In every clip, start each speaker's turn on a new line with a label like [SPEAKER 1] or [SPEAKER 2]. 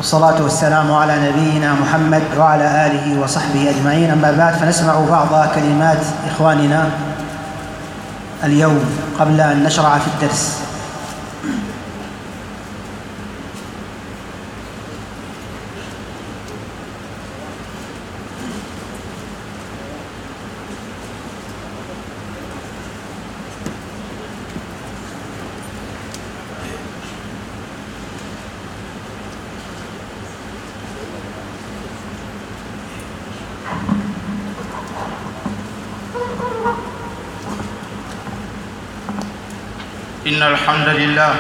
[SPEAKER 1] والصلاة والسلام على نبينا محمد وعلى آله وصحبه أجمعين. أما بعد، فنسمع بعض كلمات إخواننا اليوم قبل أن نشرع في الدرس.
[SPEAKER 2] إن الحمد لله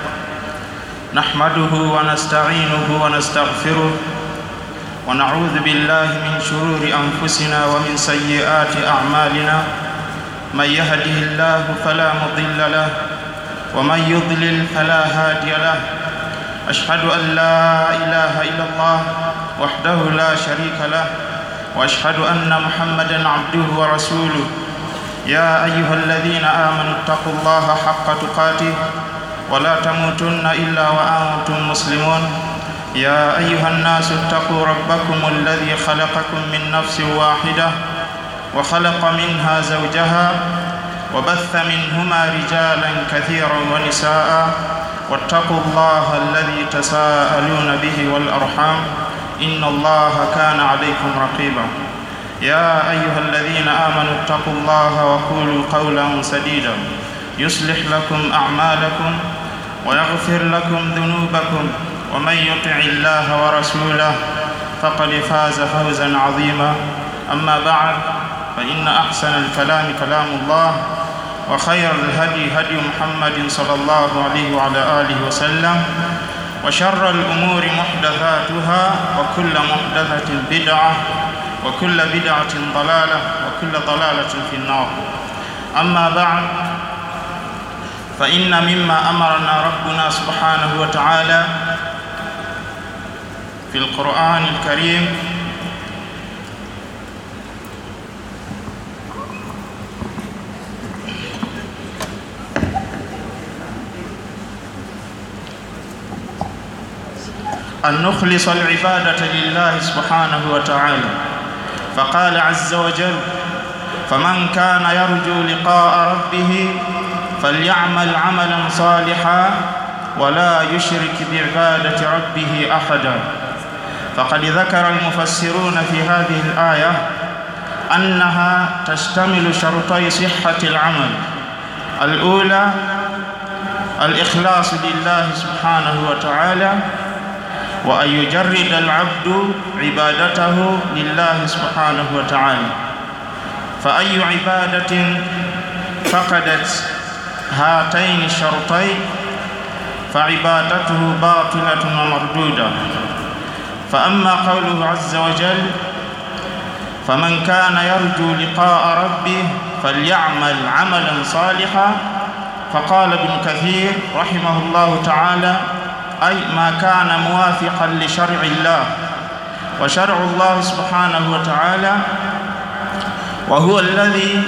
[SPEAKER 2] نحمده ونستعينه ونستغفره ونعوذ بالله من شرور أنفسنا ومن سيئات أعمالنا. من يهده الله فلا مضل له ومن يضلل فلا هادي له. أشهد أن لا إله إلا الله وحده لا شريك له، وأشهد أن محمدًا عبده ورسوله. يا أيها الذين آمنوا اتقوا الله حق تقاته ولا تموتن إلا وأنتم مسلمون. يا أيها الناس اتقوا ربكم الذي خلقكم من نفس واحدة وخلق منها زوجها وبث منهما رجالا كثيرا ونساء، واتقوا الله الذي تساءلون به والأرحام إن الله كان عليكم رقيبا. يا أيها الذين آمنوا اتقوا الله وقولوا قولا سديدا يصلح لكم أعمالكم ويغفر لكم ذنوبكم، ومن يطع الله ورسوله فقد فاز فوزا عظيما. أما بعد، فإن أحسن الكلام كلام الله، وخير الهدي هدي محمد صلى الله عليه وعلى آله وسلم، وشر الأمور محدثاتها، وكل محدثة بدعة، وكل بدعة ضلالة، وكل ضلالة في النار. أما بعد، فإن مما أمرنا ربنا سبحانه وتعالى في القرآن الكريم أن نخلص العبادة لله سبحانه وتعالى. فقال عز وجل: فمن كان يرجو لقاء ربه فليعمل عملا صالحا ولا يشرك بعبادة ربه أحدا. فقد ذكر المفسرون في هذه الآية أنها تشتمل شرطي صحة العمل. الأولى الإخلاص لله سبحانه وتعالى، وأن يجرد العبد عبادته لله سبحانه وتعالى. فأي عبادة فقدت هاتين الشرطين فعبادته باطلة ومردودة. فأما قوله عز وجل: فمن كان يرجو لقاء ربه فليعمل عملا صالحا، فقال ابن كثير رحمه الله تعالى: أي ما كان موافقا لشرع الله. وشرع الله سبحانه وتعالى وهو الذي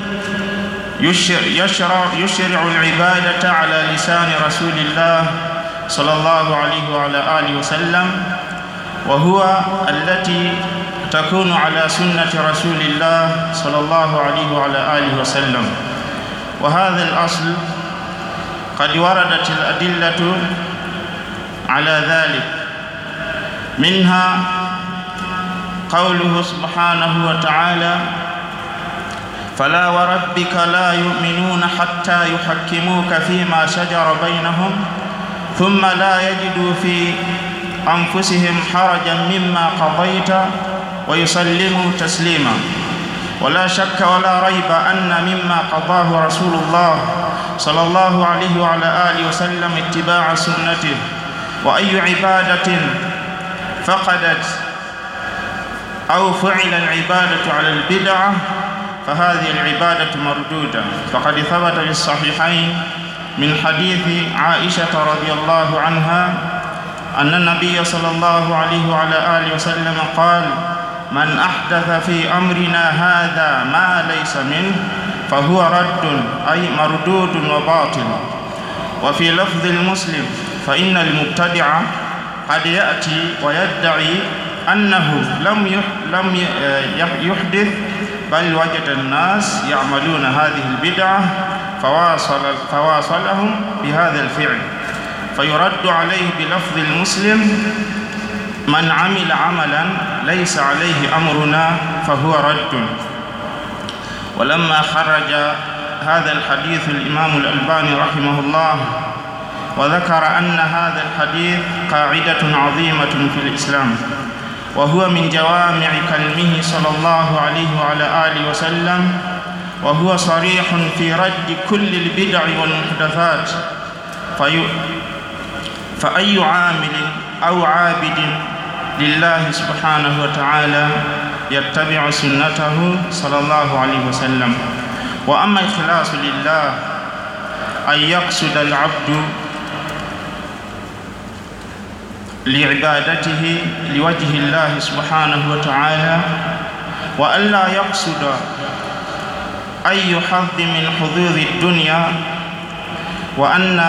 [SPEAKER 2] يشرع العبادة على لسان رسول الله صلى الله عليه وعلى آله وسلم، وهو التي تكون على سنة رسول الله صلى الله عليه وعلى آله وسلم. وهذا الأصل قد وردت الأدلة على ذلك، منها قوله سبحانه وتعالى: فلا وربك لا يؤمنون حتى يحكموك فيما شجر بينهم ثم لا يجدوا في أنفسهم حرجا مما قضيت ويسلموا تسليما. ولا شك ولا ريب أن مما قضاه رسول الله صلى الله عليه وعلى آله وسلم اتباع سنته. وأي عبادة فقدت أو فعل العبادة على البدعة فهذه العبادة مردودة. فقد ثبت في الصحيحين من حديث عائشة رضي الله عنها أن النبي صلى الله عليه وعلى آله وسلم قال: من أحدث في أمرنا هذا ما ليس منه فهو رد، أي مردود وباطل. وفي لفظ المسلم: فإن المبتدع قد يأتي ويدعي أنه لم يحدث، بل وجد الناس يعملون هذه البدعة فواصلهم بهذا الفعل، فيرد عليه بلفظ المسلم: من عمل عملا ليس عليه أمرنا فهو رد. ولما خرج هذا الحديث الإمام الألباني رحمه الله وذكر أن هذا الحديث قاعدة عظيمة في الإسلام، وهو من جوامع كلمه صلى الله عليه وعلى آله وسلم، وهو صريح في رد كل البدع والمحدثات، فأي عامل أو عابد لله سبحانه وتعالى يتبع سنته صلى الله عليه وسلم. وأما الإخلاص لله أن يقصد العبد لعبادته لوجه الله سبحانه وتعالى، وألا يقصد أي حظ من حظوظ الدنيا، وأن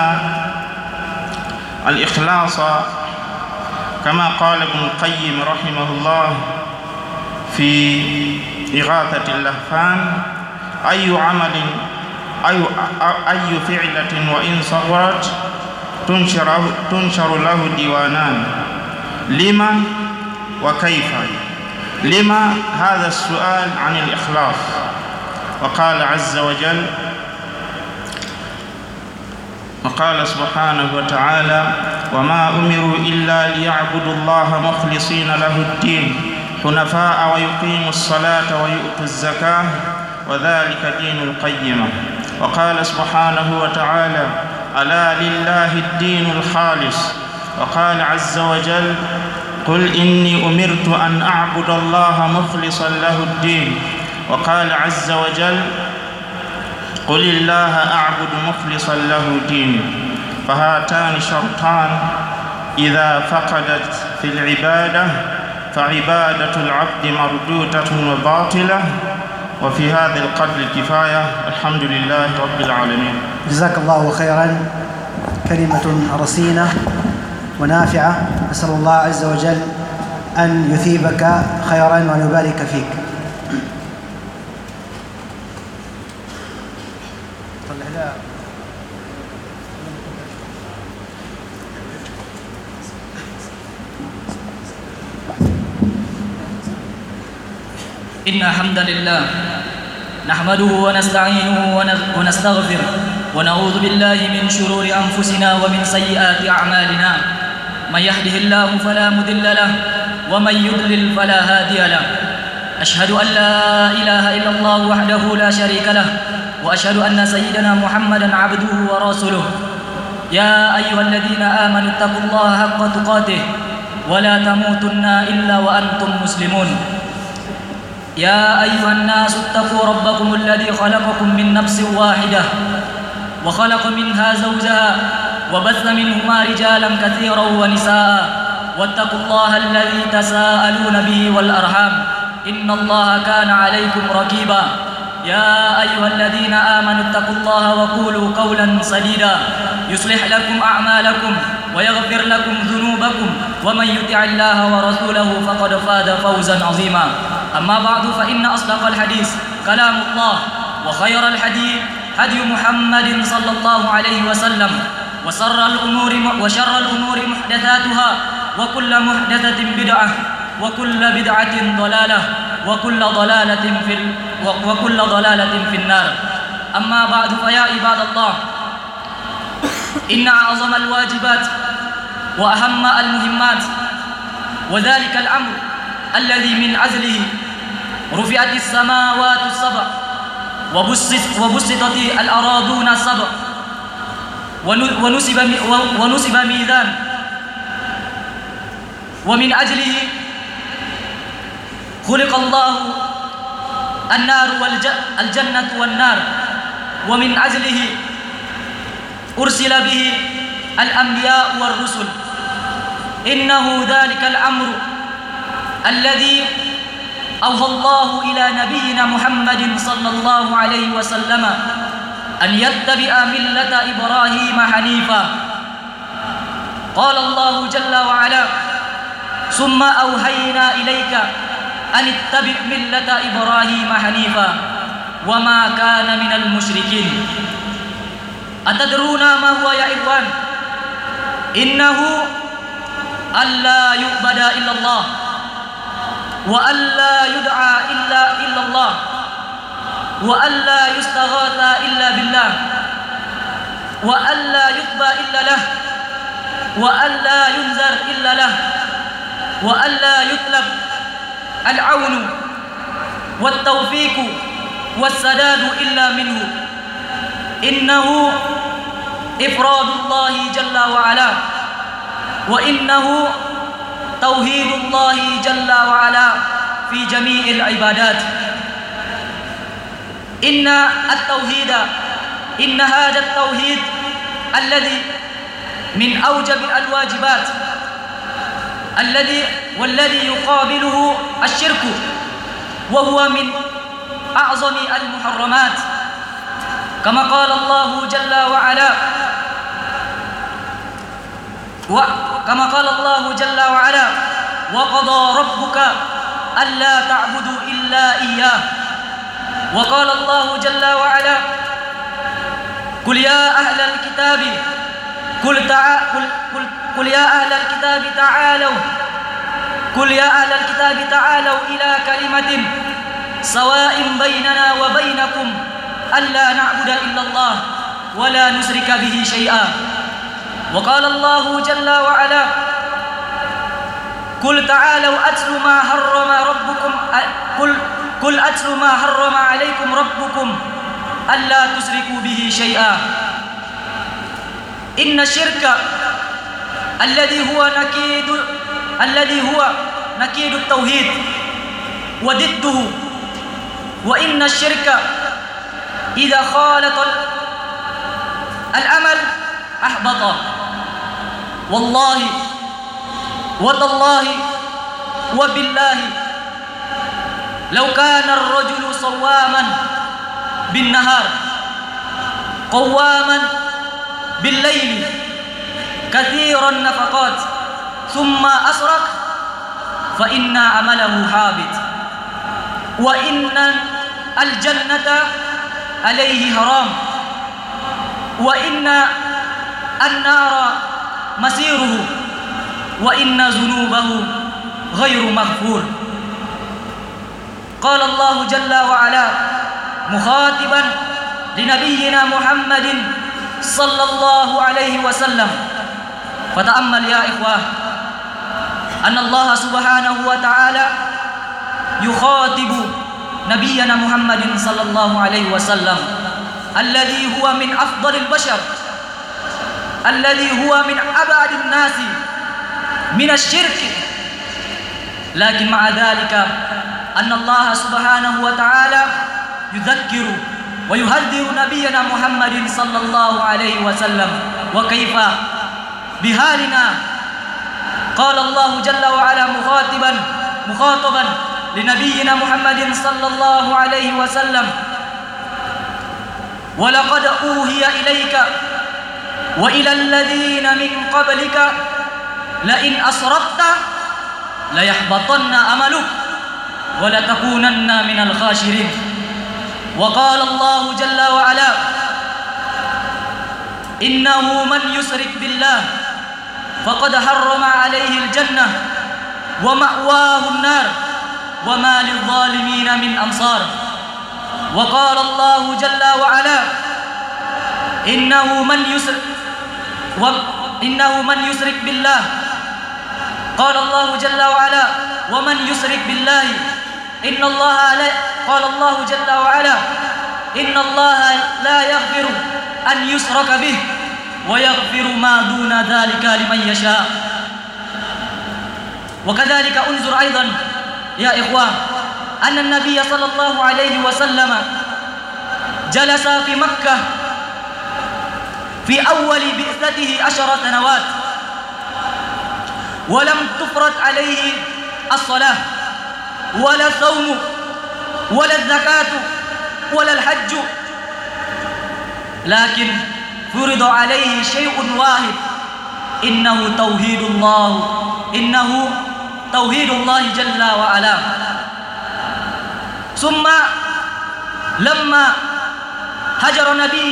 [SPEAKER 2] الإخلاص كما قال ابن القيم رحمه الله في إغاثة اللهفان: أي عمل أي فعلة وإن صغرت تنشر له ديوانان، لما وكيف. لما هذا السؤال عن الإخلاص، وقال عز وجل، وقال سبحانه وتعالى: وما أمروا إلا ليعبدوا الله مخلصين له الدين حنفاء ويقيموا الصلاة ويؤتوا الزكاة وذلك دين القيمة. وقال سبحانه وتعالى: ألا لله الدين الخالص. وقال عز وجل: قل إني أمرت أن أعبد الله مخلصا له الدين. وقال عز وجل: قل الله أعبد مخلصا له ديني. فهاتان شرطان إذا فقدت في العبادة فعبادة العبد مردودة وباطلة. وفي هذا القدر كفاية. الحمد لله رب العالمين.
[SPEAKER 1] جزاك الله خيرا. كلمة رصينة ونافعة، نسأل الله عز وجل أن يثيبك خيرا وأن يبارك فيك.
[SPEAKER 3] إن الحمد لله نحمده ونستعينه ونستغفره ونعوذ بالله من شرور أنفسنا ومن سيئات أعمالنا. من يهده الله فلا مضل له ومن يضلل فلا هادي له. أشهد أن لا إله إلا الله وحده لا شريك له، وأشهد أن سيدنا محمدا عبده ورسوله. يا أيها الذين آمنوا اتقوا الله حق تقاته ولا تموتن إلا وأنتم مسلمون. يا أيها الناس اتقوا ربكم الذي خلقكم من نفس واحدة وخلق منها زوجها وبث منهما رجالا كثيرا ونساء، واتقوا الله الذي تساءلون به والأرحام إن الله كان عليكم رقيبا. يا أيها الذين آمنوا اتقوا الله وقولوا قولا سديدا يصلح لكم أعمالكم ويغفر لكم ذنوبكم، ومن يطع الله ورسوله فقد فاز فوزا عظيما. أما بعد، فإن أصدق الحديث كلام الله، وخير الحديث هدي محمد صلى الله عليه وسلم، وشر الأمور محدثاتها، وكل محدثة بدعة، وكل بدعة ضلالة، وكل ضلالة في النار. أما بعد، فيا عباد الله، إن أعظم الواجبات وأهم المهمات، وذلك الأمر الذي من أجله رفعت السماوات السبع وبسطت الأراضون السبع ونسب ميزان، ومن أجله خلق الله النار والجنة والنار، ومن أجله أرسل به الأنبياء والرسل. إنه ذلك الأمر الذي أوحى الله إلى نبينا محمد صلى الله عليه وسلم أن يتبع ملة إبراهيم حنيفا، قال الله جل وعلا: ثم أوحينا إليك أن اتبع ملة إبراهيم حنيفا وما كان من المشركين. أتدرون ما هو يا إخوان؟ إنه ألا يعبد إلا الله، وألا يدعى إلا الله، وألا يستغاث إلا بالله، وألا يتبى إلا له، وألا ينذر إلا له، وألا يطلب العون والتوفيق والسداد إلا منه. إنه إفراد الله جل وعلا، وإنه توحيد الله جل وعلا في جميع العبادات. إن هذا التوحيد الذي من أوجب الواجبات والذي يقابله الشرك، وهو من أعظم المحرمات، كما قال الله جل وعلا: وقضى ربك ألا تعبدوا إلا إياه. وقال الله جل وعلا: قل يا أهل الكتاب تعالوا إلى كلمة سواء بيننا وبينكم ألا نعبد إلا الله ولا نشرك به شيئا. وقال الله جل وعلا: قل أتل ما حرم عليكم ربكم ألا تشركوا به شيئا. إن الشرك الذي هو نكيد التوحيد وضده، وإن الشرك إذا خالط العمل أحبطه. والله وتالله وبالله لو كان الرجل صواما بالنهار قواما بالليل كثير النفقات ثم أسرق فإن عمله حابط، وإن الجنة عليه حرام، وإن النار مسيره، وإن ذنوبه غير مغفور. قال الله جل وعلا مخاطبا لنبينا محمد صلى الله عليه وسلم، فتأمل يا إخوة أن الله سبحانه وتعالى يخاطب نبينا محمد صلى الله عليه وسلم الذي هو من أفضل البشر، الذي هو من أبعد الناس من الشرك، لكن مع ذلك أن الله سبحانه وتعالى يذكر ويهذر نبينا محمد صلى الله عليه وسلم. وكيف بحالنا؟ قال الله جل وعلا مخاطبا لنبينا محمد صلى الله عليه وسلم: ولقد أوحي إليك وإلى الذين من قبلك لئن أشركت ليحبطن عملك ولتكونن من الخاسرين. وقال الله جل وعلا: إنه من يشرك بالله فقد حرم عليه الجنة ومأواه النار وما للظالمين من أنصار. وقال الله جل وعلا: إنه من يشرك بالله، قال الله جل وعلا: ومن يشرك بالله قال الله جل وعلا: إن الله لا يغفر أن يشرك به ويغفر ما دون ذلك لمن يشاء. وكذلك انظر أيضا يا إخوان أن النبي صلى الله عليه وسلم جلس في مكة في أول بعثته 10 سنوات، ولم تفرض عليه الصلاة ولا الصوم ولا الزكاة ولا الحج، لكن فرض عليه شيء واحد إنه توحيد الله جل وعلا. ثم لما هجر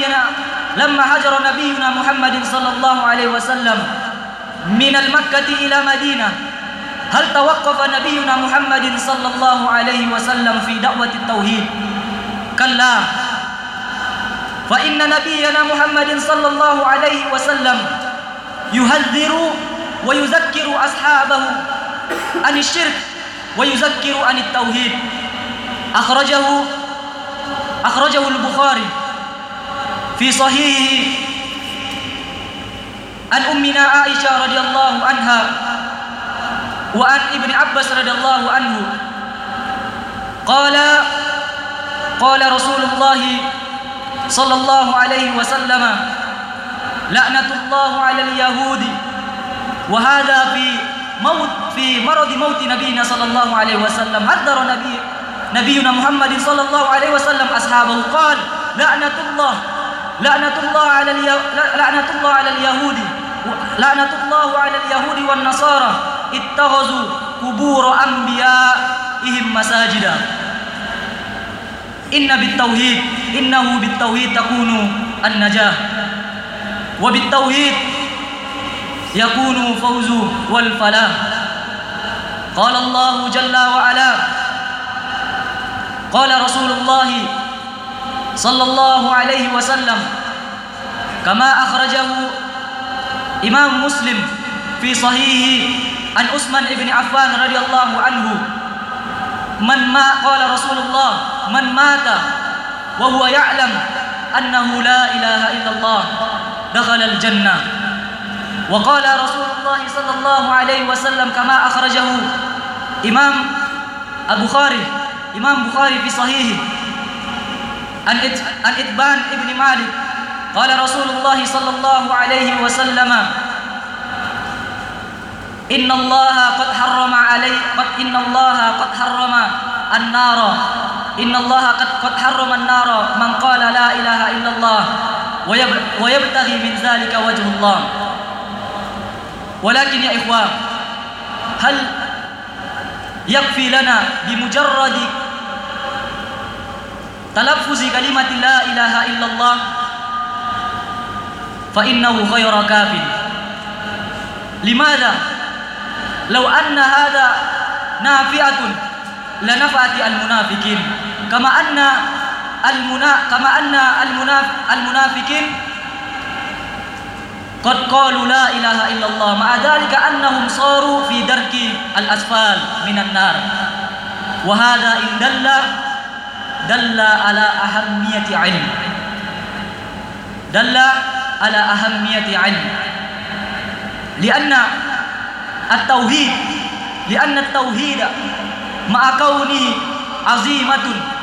[SPEAKER 3] نبينا محمد صلى الله عليه وسلم من المكة إلى مدينة، هل توقف نبينا محمد صلى الله عليه وسلم في دعوة التوحيد؟ كلا، فإن نبينا محمد صلى الله عليه وسلم يحذر ويذكر أصحابه عن الشرك ويذكر عن التوحيد. أخرجه البخاري في صحيحه عن أمنا عائشة رضي الله عنها وعن ابن عباس رضي الله عنه قال رسول الله صلى الله عليه وسلم: لعنة الله على اليهود. وهذا في مرض موت نبينا صلى الله عليه وسلم. حذر نبينا محمد صلى الله عليه وسلم أصحابه، قال: لعنة الله على اليهود والنصارى اتخذوا قبور أنبيائهم مساجدا. إنه بالتوحيد تكون النجاة، وبالتوحيد يكون الفوز والفلاح. قال الله جل وعلا، قال رسول الله صلى الله عليه وسلم كما أخرجه إمام مسلم في صحيحه عن عثمان بن عفان رضي الله عنه: قال رسول الله: من مات وهو يعلم أنه لا إله إلا الله دخل الجنة. وقال رسول الله صلى الله عليه وسلم كما أخرجه إمام بخاري في صحيحه عن إتبان ابن مالك قال رسول الله صلى الله عليه وسلم: إن الله قد حرم النار من قال لا إله إلا الله ويبتغي من ذلك وجه الله. ولكن يا إخوان، هل يكفي لنا بمجرد تلفظ كلمة لا إله إلا الله؟ فإنه غير كاف. لماذا؟ لو أن هذا نافعة لنفعت المنافقين، كما أن المنافقين قد قالوا لا إله إلا الله، مع ذلك أنهم صاروا في درك الأسفل من النار. وهذا إن دل على أهمية علم، لأن التوحيد مع كونه عظيمة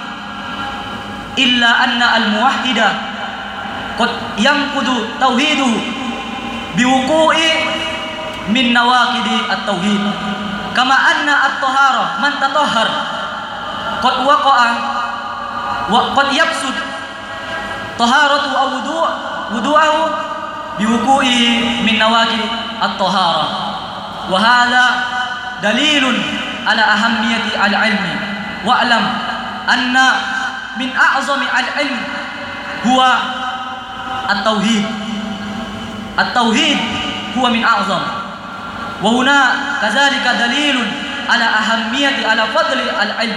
[SPEAKER 3] إلا أن الموحد قد ينقض توحيده بوقوع من نواقض التوحيد. كما أن الطهارة من تطهر قد وقع وقد يفسد طهارته أو وضوءه بوقوعه من نواقض الطهارة. وهذا دليل على أهمية العلم. واعلم أن من أعظم العلم هو التوحيد هو من أعظم. وهنا كذلك دليل على أهمية على فضل العلم.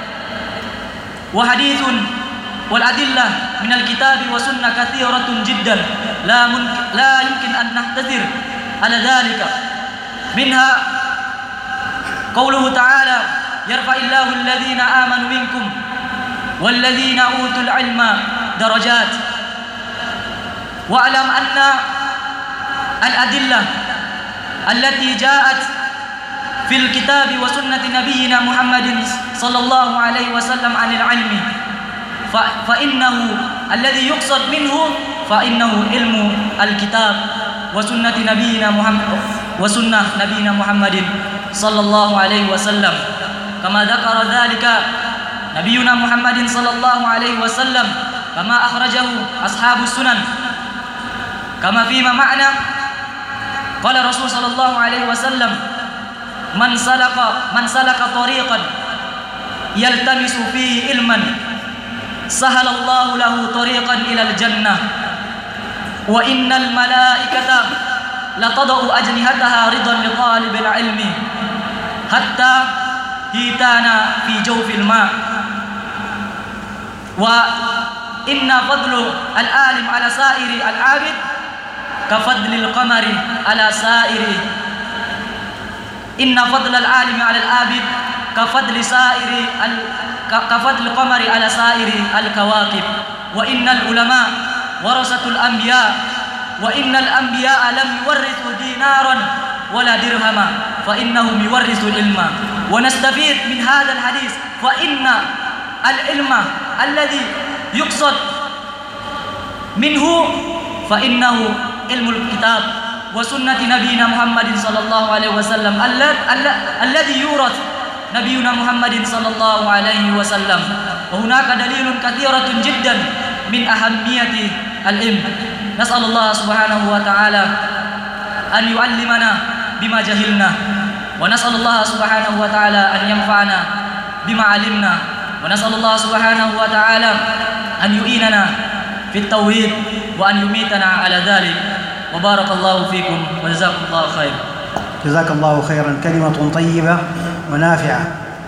[SPEAKER 3] وحديث والأدلة من الكتاب والسنة كثيرة جدا لا يمكن أن نحتذر على ذلك. منها قوله تعالى: يرفع الله الذين آمنوا منكم والذين أوتوا العلم درجات. واعلم أن الأدلة التي جاءت في الكتاب وسنة نبينا محمد صلى الله عليه وسلم عن العلم، فإنه الذي يقصد منه فإنه علم الكتاب وسنة نبينا محمد صلى الله عليه وسلم، كما ذكر ذلك نبينا محمد صلى الله عليه وسلم كما أخرجه أصحاب السنن. كما فيما معنى قال الرسول صلى الله عليه وسلم: من سلك طريقا يلتمس فيه علما سهل الله له طريقا إلى الجنة، وإن الملائكة لتضع أجنحتها رضا لطالب العلم حتى هيتان في جوف الماء. وإن فضل العالم على سائر العابد كفضل القمر على سائر إن فضل العالم على العابد كفضل القمر على سائر الكواكب. وإن العلماء ورثة الأنبياء، وإن الأنبياء لم يورثوا دينارا ولا درهما، فإنهم يورثوا العلم. ونستفيد من هذا الحديث فإن العلم الذي يقصد منه فإنه علم الكتاب وسنة نبينا محمد صلى الله عليه وسلم الذي يورث نبينا محمد صلى الله عليه وسلم. وهناك دليل كثيرة جدا من أهمية العلم. نسأل الله سبحانه وتعالى أن يعلمنا بما جهلنا، ونسأل الله سبحانه وتعالى أن ينفعنا بما علمنا، ونسأل الله سبحانه وتعالى أن يعيننا في التوحيد وأن يميتنا على ذلك. وبارك الله فيكم وجزاكم الله خير.
[SPEAKER 1] جزاك الله خيرا. كلمة طيبة ونافعة.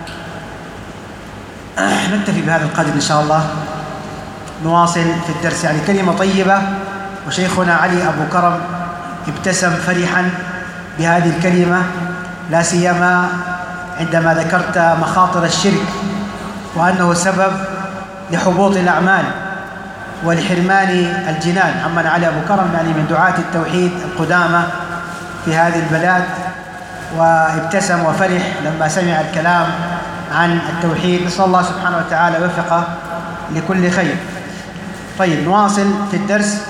[SPEAKER 1] نكتفي بهذا القدر إن شاء الله، نواصل في الدرس. يعني كلمة طيبة، وشيخنا علي أبو كرم ابتسم فرحا بهذه الكلمة، لا سيما عندما ذكرت مخاطر الشرك وأنه سبب لحبوط الأعمال ولحرمان الجنان. عمنا علي أبو كرم يعني من دعاة التوحيد القدامى في هذه البلاد، وابتسم وفرح لما سمع الكلام عن التوحيد. نسأل الله سبحانه وتعالى وفقه لكل خير. طيب، نواصل في الدرس.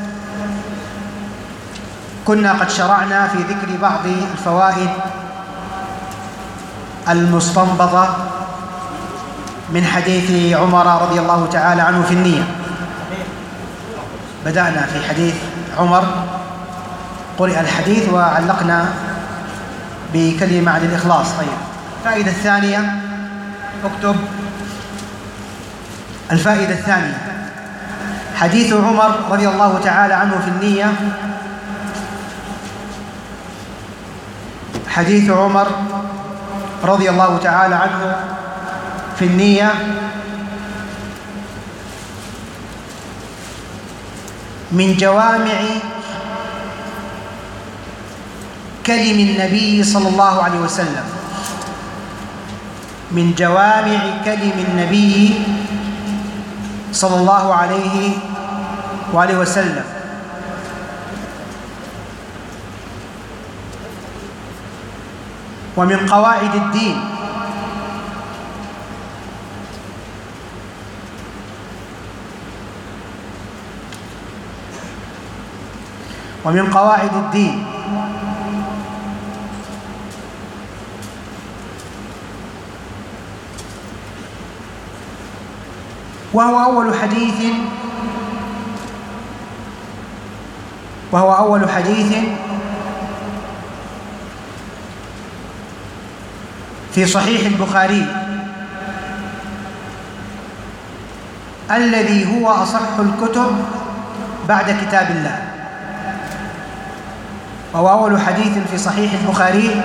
[SPEAKER 1] كنا قد شرعنا في ذكر بعض الفوائد المستنبطة من حديث عمر رضي الله تعالى عنه في النية. بدأنا في حديث عمر، قرئ الحديث وعلقنا بكلمة عن الإخلاص. طيب، الفائدة الثانية، اكتب الفائدة الثانية: حديث عمر رضي الله تعالى عنه في النية. حديث عمر رضي الله تعالى عنه في النية من جوامع كلم النبي صلى الله عليه وسلم، من جوامع كلم النبي صلى الله عليه وآله وسلم. ومن قواعد الدين. ومن قواعد الدين وهو أول حديث في صحيح البخاري الذي هو أصح الكتب بعد كتاب الله. وهو أول حديث في صحيح البخاري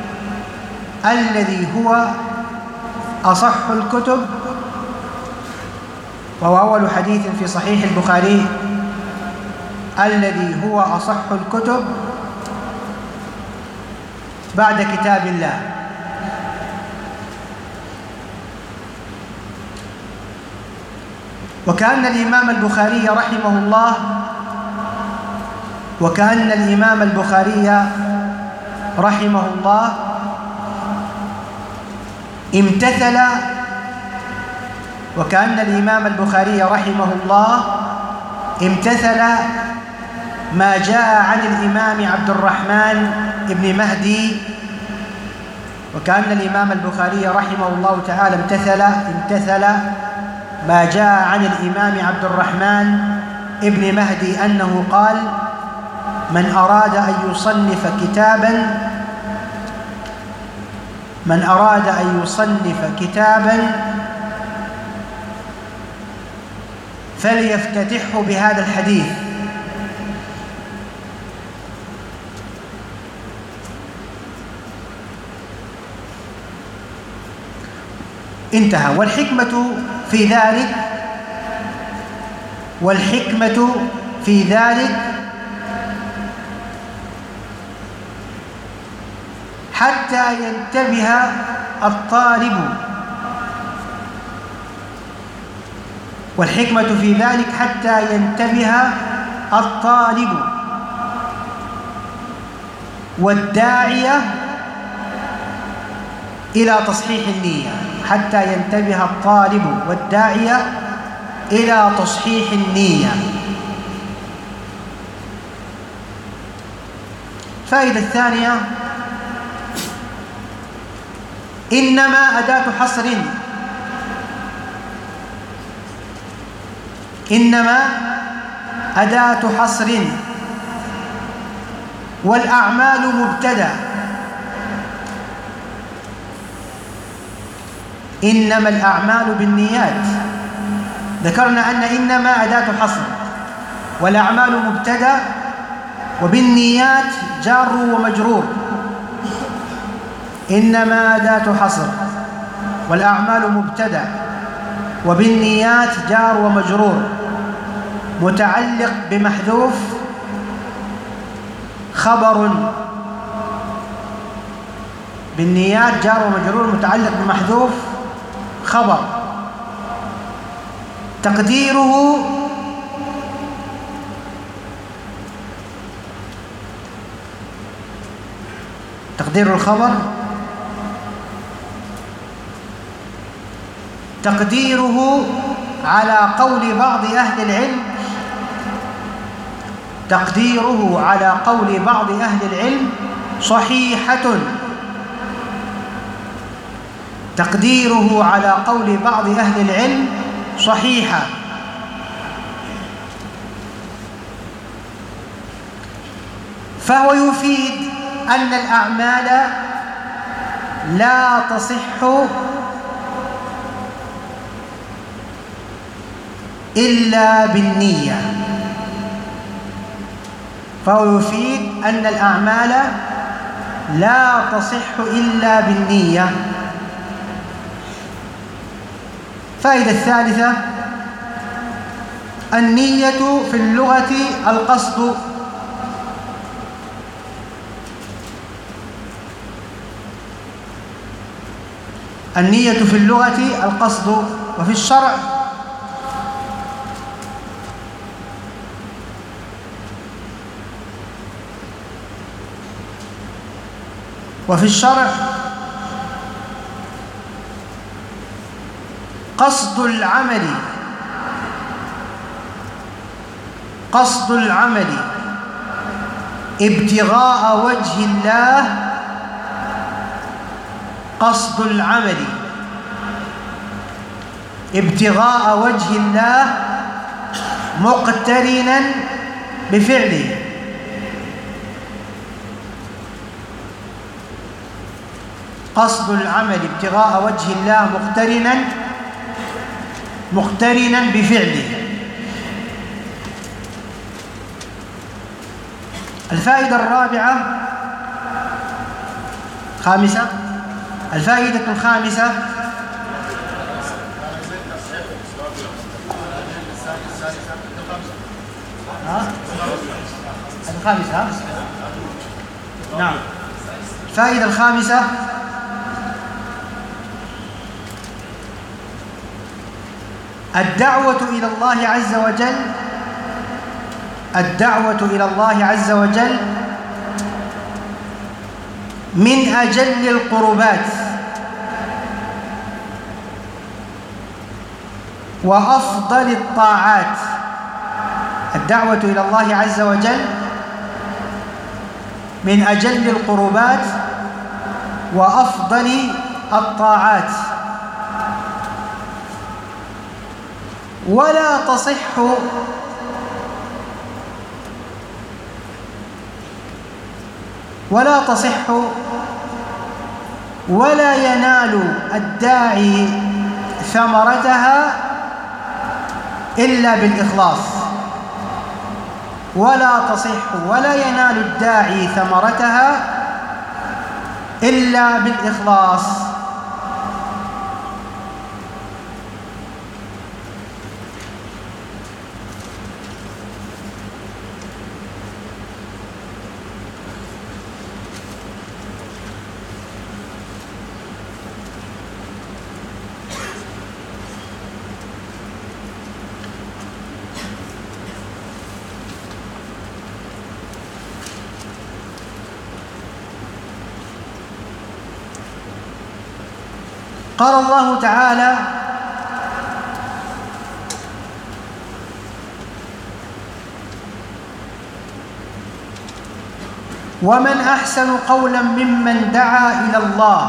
[SPEAKER 1] الذي هو أصح الكتب، وهو أول حديث في صحيح البخاري الذي هو أصح الكتب بعد كتاب الله. وكأن الإمام البخاري رحمه الله امتثل، وكأن الإمام البخاري رحمه الله امتثل ما جاء عن الإمام عبد الرحمن بن مهدي. وكأن الإمام البخاري رحمه الله تعالى امتثل ما جاء عن الإمام عبد الرحمن بن مهدي أنه قال: من أراد أن يصنف كتابا فليفتتحه بهذا الحديث. انتهى. والحكمة في ذلك حتى ينتبه الطالب والداعية إلى تصحيح النية. الفائدة الثانية: إنما أداة حصر والأعمال مبتدأ. إنما الأعمال بالنيات. ذكرنا أن إنما أداة حصر والأعمال مبتدأ، وبالنيات جار ومجرور. إنما أداة حصر والأعمال مبتدأ وبالنيات جار ومجرور، متعلق بمحذوف خبر. بالنيات جار ومجرور متعلق بمحذوف خبر، تقدير الخبر تقديره على قول بعض أهل العلم صحيحة. فهو يفيد أن الأعمال لا تصح إلا بالنية. الفائدة الثالثة: النية في اللغة القصد. وفي الشرع قصد العمل ابتغاء وجه الله مقترنا بفعله. قصد العمل ابتغاء وجه الله مقترنا بفعله. الفائدة الرابعة خامسة. الفائدة الخامسة: نعم. الفائدة الخامسة: الدعوة إلى الله عز وجل من أجل القربات وأفضل الطاعات. الدعوة إلى الله عز وجل من أجل القربات وأفضل الطاعات، ولا تصح ولا تصح ولا ينال الداعي ثمرتها إلا بالإخلاص. ولا تصح ولا ينال الداعي ثمرتها إلا بالإخلاص. قال الله تعالى: ومن أحسن قولا ممن دعا إلى الله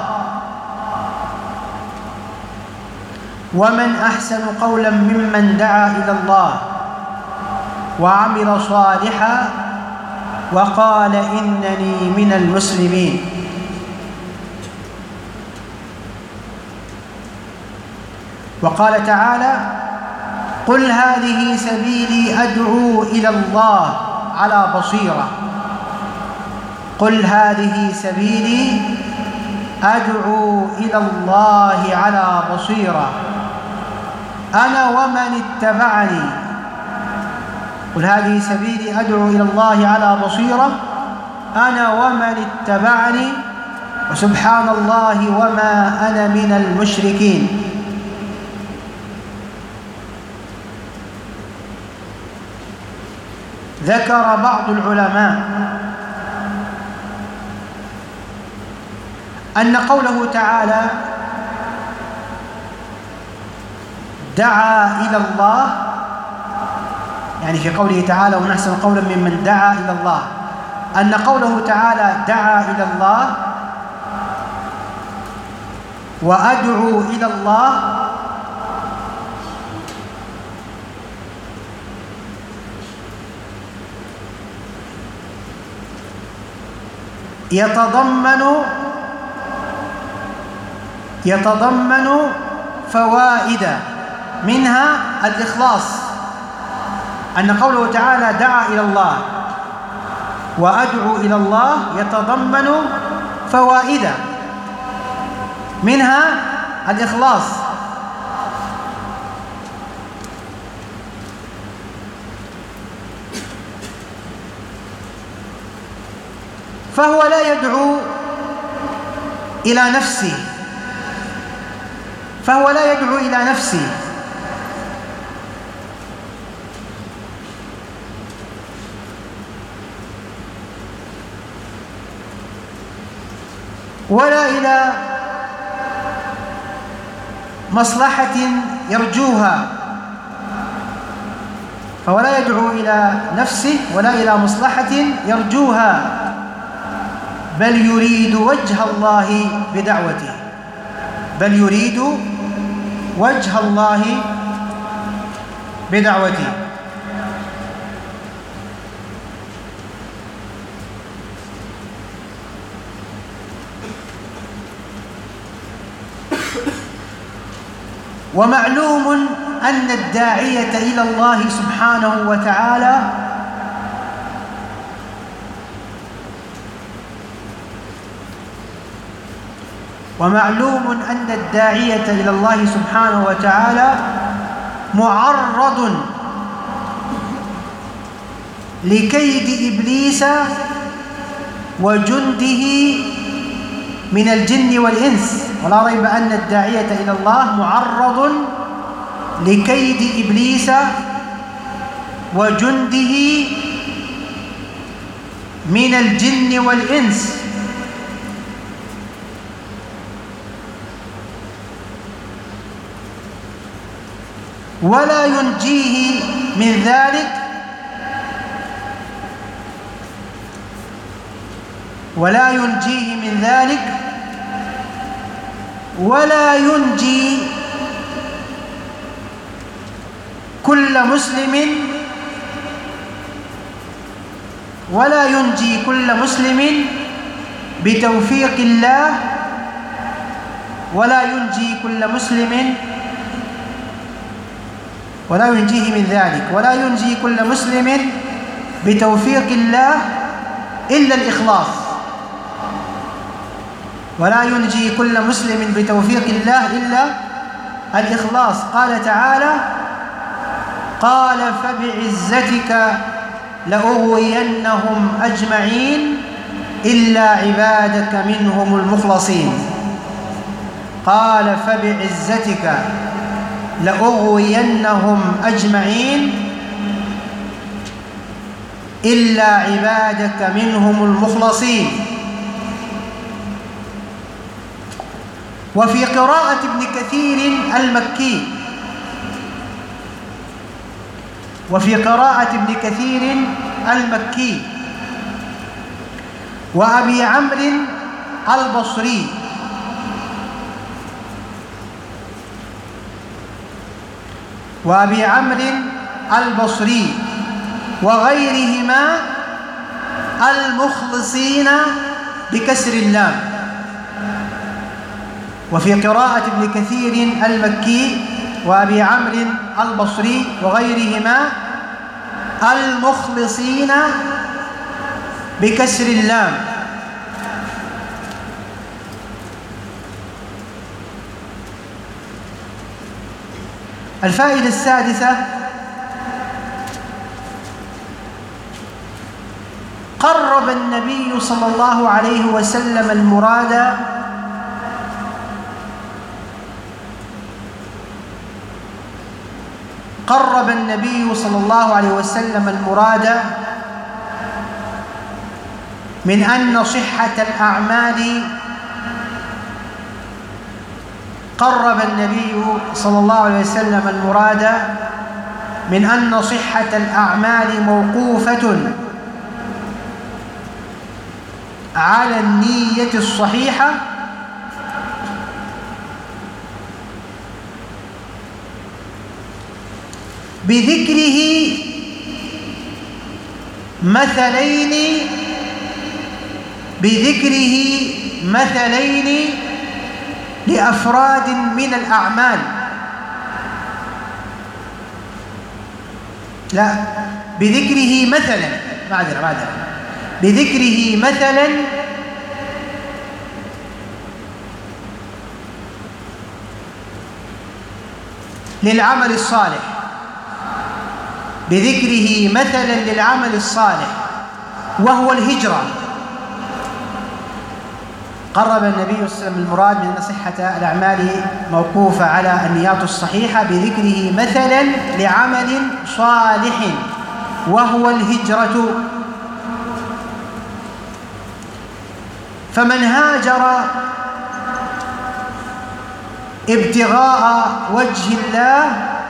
[SPEAKER 1] ومن أحسن قولا ممن دعا إلى الله وعمل صالحا وقال إنني من المسلمين. وقال تعالى: قل هذه سبيلي أدعو إلى الله على بصيرة. قل هذه سبيلي أدعو إلى الله على بصيرة أنا ومن اتبعني. قل هذه سبيلي أدعو إلى الله على بصيرة أنا ومن اتبعني وسبحان الله وما أنا من المشركين. ذكر بعض العلماء أن قوله تعالى دعا إلى الله، يعني في قوله تعالى ومن أحسن قولا ممن دعا إلى الله، أن قوله تعالى دعا إلى الله وأدعو إلى الله يتضمن فوائد، منها الإخلاص. أن قوله تعالى دعا إلى الله وأدعو إلى الله يتضمن فوائد، منها الإخلاص. فهو لا يدعو إلى نفسه، فهو لا يدعو إلى نفسه، ولا إلى مصلحة يرجوها، فهو لا يدعو إلى نفسه ولا إلى مصلحة يرجوها، بل يريد وجه الله بدعوته، بل يريد وجه الله بدعوته. ومعلوم أن الداعية إلى الله سبحانه وتعالى إلى الله سبحانه وتعالى معرض لكيد إبليس وجنده من الجن والإنس. ولا ريب أن الداعية إلى الله معرض لكيد إبليس وجنده من الجن والإنس. ولا ينجيه من ذلك ولا ينجي كل مسلم بتوفيق الله ولا ينجي كل مسلم ولا ينجيه من ذلك، ولا ينجي كل مسلم بتوفيق الله إلا الإخلاص، ولا ينجي كل مسلم بتوفيق الله إلا الإخلاص. قال تعالى: قال فبعزتك لأغوينهم أجمعين إلا عبادك منهم المخلصين. قال فبعزتك لأغوينهم أجمعين إلا عبادك منهم المخلصين. وفي قراءة ابن كثير المكي، وفي قراءة ابن كثير المكي وأبي عمرو البصري وأبي عمرو البصري وغيرهما المخلصين بكسر اللام. وفي قراءة ابن كثير المكي وأبي عمرو البصري وغيرهما المخلصين بكسر اللام. الفائدة السادسة: قرب النبي صلى الله عليه وسلم المراد قرب النبي صلى الله عليه وسلم المراد من أن صحة الأعمال قرب النبي صلى الله عليه وسلم المراد من أن صحة الأعمال موقوفة على النية الصحيحة بذكره مثلين لأفراد من الأعمال. لا، بذكره مثلا، بذكره مثلا للعمل الصالح، بذكره مثلا للعمل الصالح وهو الهجرة. قرب النبي صلى الله عليه وسلم المراد من أن صحة الأعمال موقوفة على النيات الصحيحة بذكره مثلا لعمل صالح وهو الهجرة. فمن هاجر ابتغاء وجه الله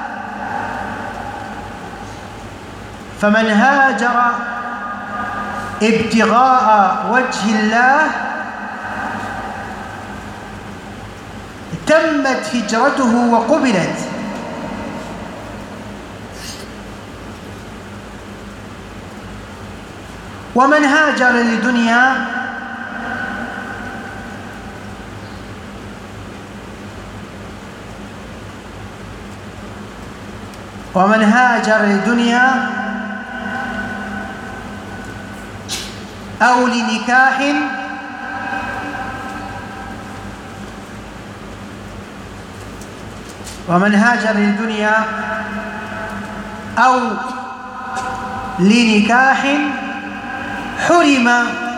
[SPEAKER 1] تمت هجرته وقبلت. ومن هاجر لدنيا أو لنكاح حرم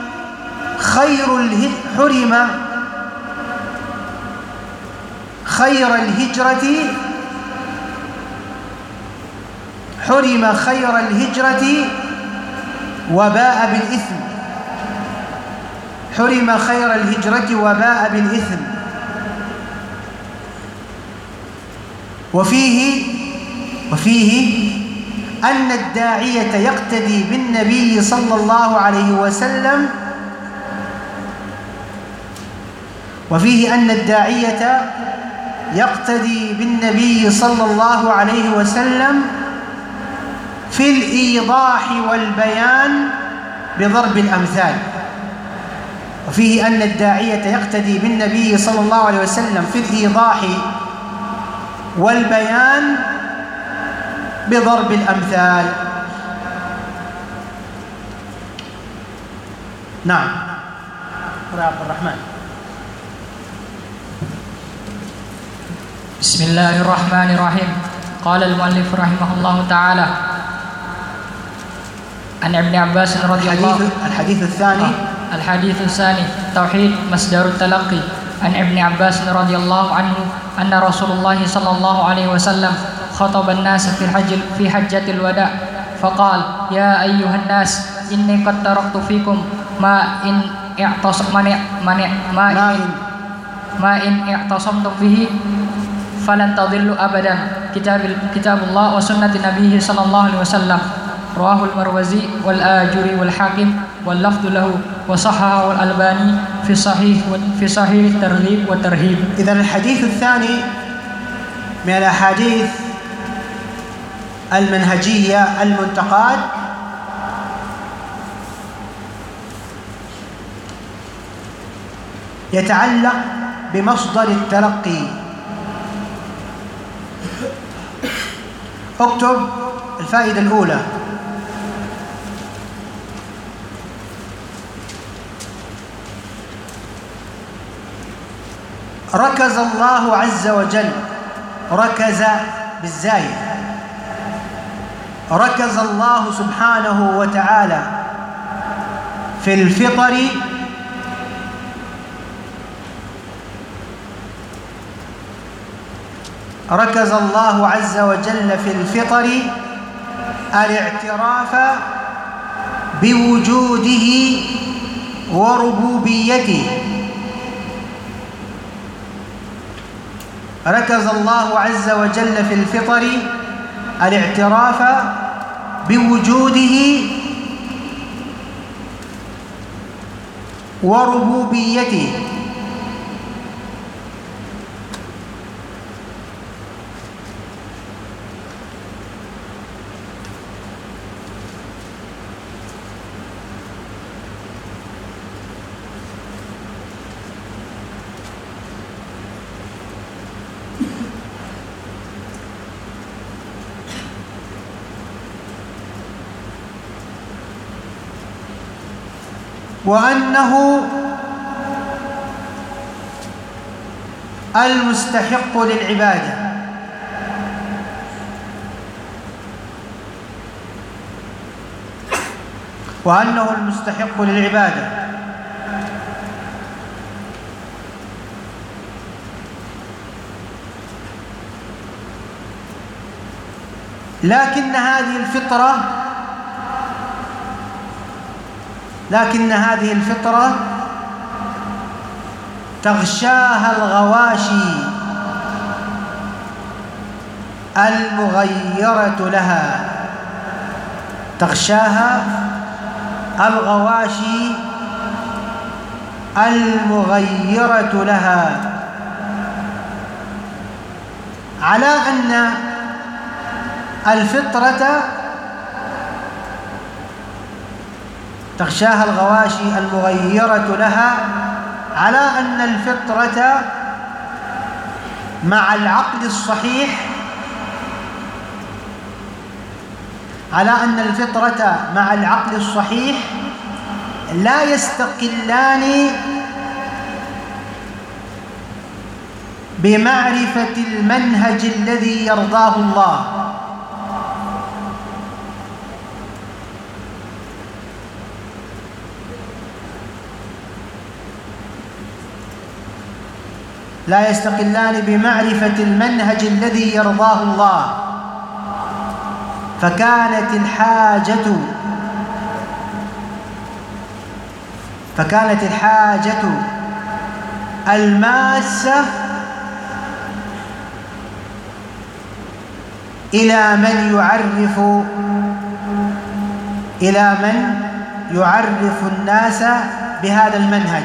[SPEAKER 1] خير الهجرة وباء بالإثم. وفيه أن الداعية يقتدي بالنبي صلى الله عليه وسلم في الإيضاح والبيان بضرب الأمثال. وفيه أن الداعية يقتدي بالنبي صلى الله عليه وسلم في الإيضاح والبيان بضرب الأمثال. نعم. عبد الرحمن.
[SPEAKER 4] بسم الله الرحمن الرحيم. قال المؤلف رحمه الله تعالى عن ابن عباس رضي الله
[SPEAKER 1] الحديث الثاني
[SPEAKER 4] الحديث الثاني توحيد مصدر التلقي. عن ابن عباس رضي الله عنه أن رسول الله صلى الله عليه وسلم خطب الناس في حجة الوداع فقال: يا أيها الناس إني قد تركت فيكم ما إن اعتصمتم به فلن تضلوا أبدا، كتاب الله وسنة نبيه صلى الله عليه وسلم. رواه المروزي والآجري والحاكم واللفظ له وصححه الألباني في صحيح الترغيب والترهيب.
[SPEAKER 1] إذن الحديث الثاني من الأحاديث المنهجية المنتقاة يتعلق بمصدر التلقي. اكتب الفائدة الأولى: ركز الله عز وجل، ركز بالزاي، ركز الله سبحانه وتعالى في الفطر ركز الله عز وجل في الفطر الاعتراف بوجوده وربوبيته. ركز الله عز وجل في الفطر الاعتراف بوجوده وربوبيته. وأنه المستحق للعبادة، وأنه المستحق للعبادة. لكن هذه الفطرة تغشاها الغواشي المغيرة لها، تغشاها الغواشي المغيرة لها، على أن الفطرة تغشاها الغواشي المغيرة لها، على أن الفطرة مع العقل الصحيح، على أن الفطرة مع العقل الصحيح لا يستقلان بمعرفة المنهج الذي يرضاه الله، لا يستقلان بمعرفة المنهج الذي يرضاه الله. فكانت الحاجة الماسة إلى من يعرف الناس بهذا المنهج.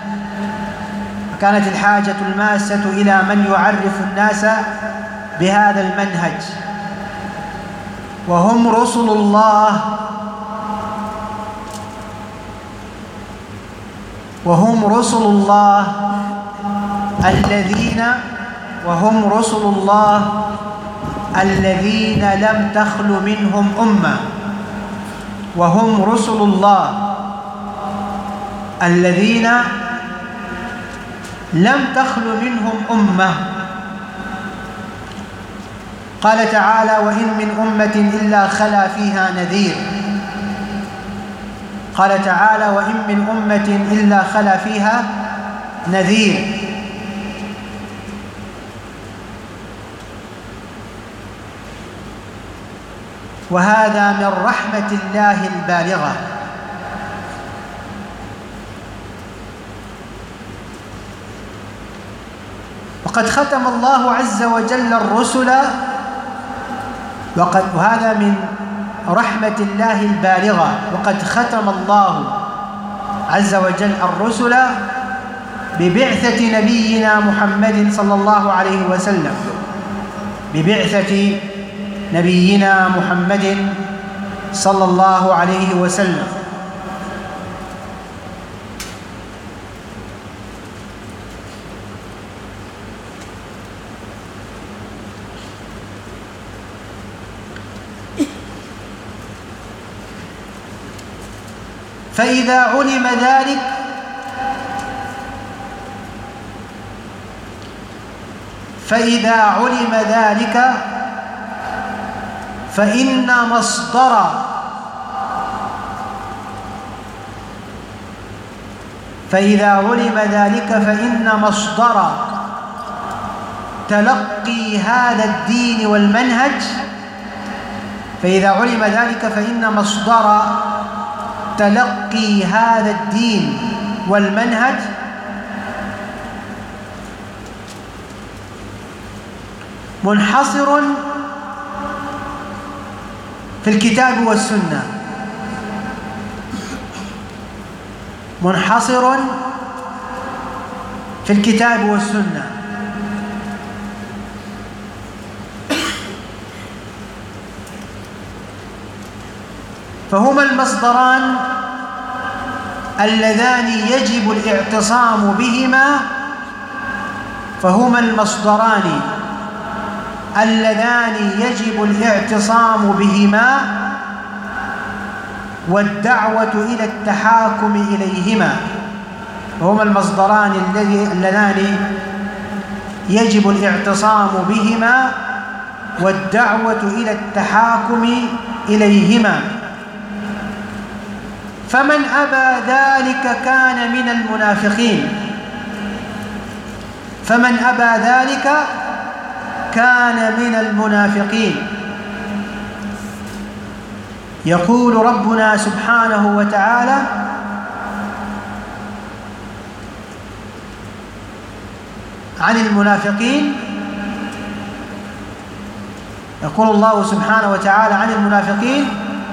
[SPEAKER 1] كانت الحاجة الماسة إلى من يعرف الناس بهذا المنهج، وهم رسل الله وهم رسل الله الذين لم تخل منهم أمة. وهم رسل الله الذين لم تخل منهم أمة. قال تعالى: وإن من أمة إلا خلا فيها نذير. قال تعالى: وإن من أمة إلا خلا فيها نذير. وهذا من رحمة الله البالغة. وقد ختم الله عز وجل الرسل، وهذا من رحمة الله البالغة. وقد ختم الله عز وجل الرسل ببعثة نبينا محمد صلى الله عليه وسلم، ببعثة نبينا محمد صلى الله عليه وسلم. فإذا علم ذلك فإن مصدر تلقي هذا الدين والمنهج تلقي هذا الدين والمنهج منحصر في الكتاب والسنة، منحصر في الكتاب والسنة. فهما المصدران اللذان يجب الاعتصام بهما، والدعوة إلى التحاكم إليهما. وهما المصدران اللذان يجب الاعتصام بهما والدعوة إلى التحاكم إليهما. فمن أبى ذلك كان من المنافقين. يقول ربنا سبحانه وتعالى: عن المنافقين، يقول الله سبحانه وتعالى عن المنافقين: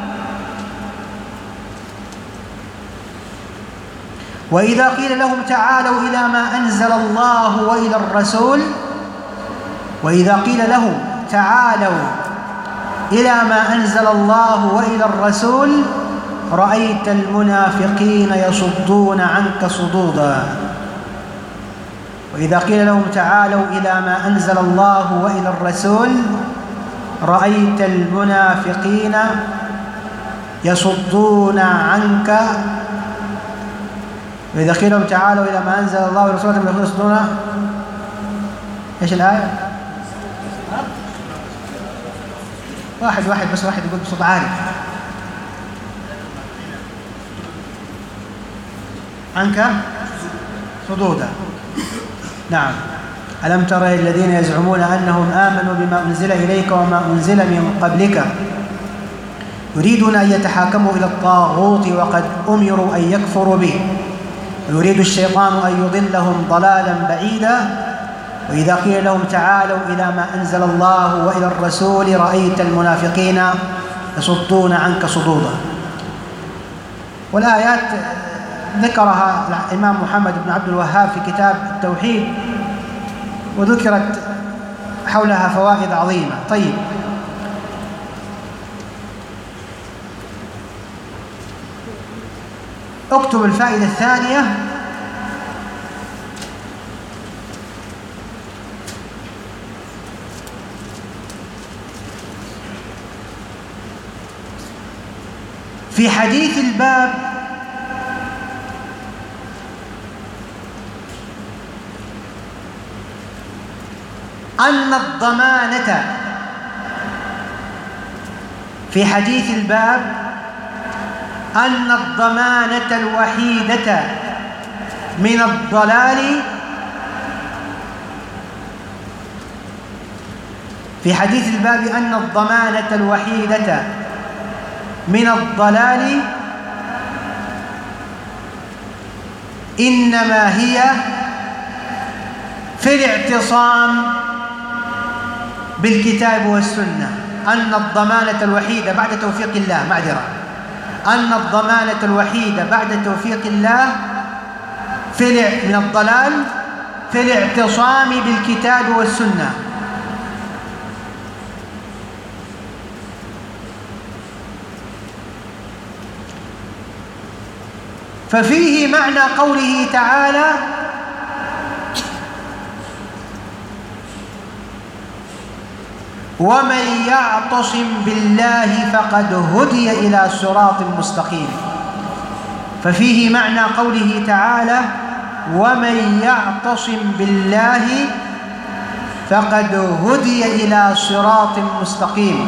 [SPEAKER 1] وإذا قيل لهم تعالوا إلى ما أنزل الله وإلى الرسول رأيت المنافقين يصدون عنك صدودا. وإذا قيل لهم تعالوا إلى ما أنزل الله وإلى الرسول رأيت المنافقين يصدون عنك. وإذا قيل لهم تعالوا إلى ما أنزل الله وإلى الرسول المنافقين يصدون. إيش الآية؟ واحد يقول بصوت عالي. عنك صدودا. نعم. ألم تر الذين يزعمون أنهم آمنوا بما أنزل إليك وما أنزل من قبلك يريدون أن يتحاكموا إلى الطاغوت وقد أمروا أن يكفروا به ويريد الشيطان أن يضلهم ضلالا بعيدا. وإذا قيل لهم تعالوا إلى ما أنزل الله وإلى الرسول رأيت المنافقين يصدون عنك صدودا. والآيات ذكرها الإمام محمد بن عبد الوهاب في كتاب التوحيد، وذكرت حولها فوائد عظيمة. طيب، اكتب الفائدة الثانية في حديث الباب أن الضمانة في حديث الباب أن الضمانة الوحيدة من الضلال في حديث الباب أن الضمانة الوحيدة من الضلال إنما هي في الاعتصام بالكتاب والسنة. أن الضمانة الوحيدة بعد توفيق الله أن الضمانة الوحيدة بعد توفيق الله من الضلال في الاعتصام بالكتاب والسنة. ففيه معنى قوله تعالى ومن يعتصم بالله فقد هدي إلى صراط مستقيم. ففيه معنى قوله تعالى ومن يعتصم بالله فقد هدي إلى صراط مستقيم.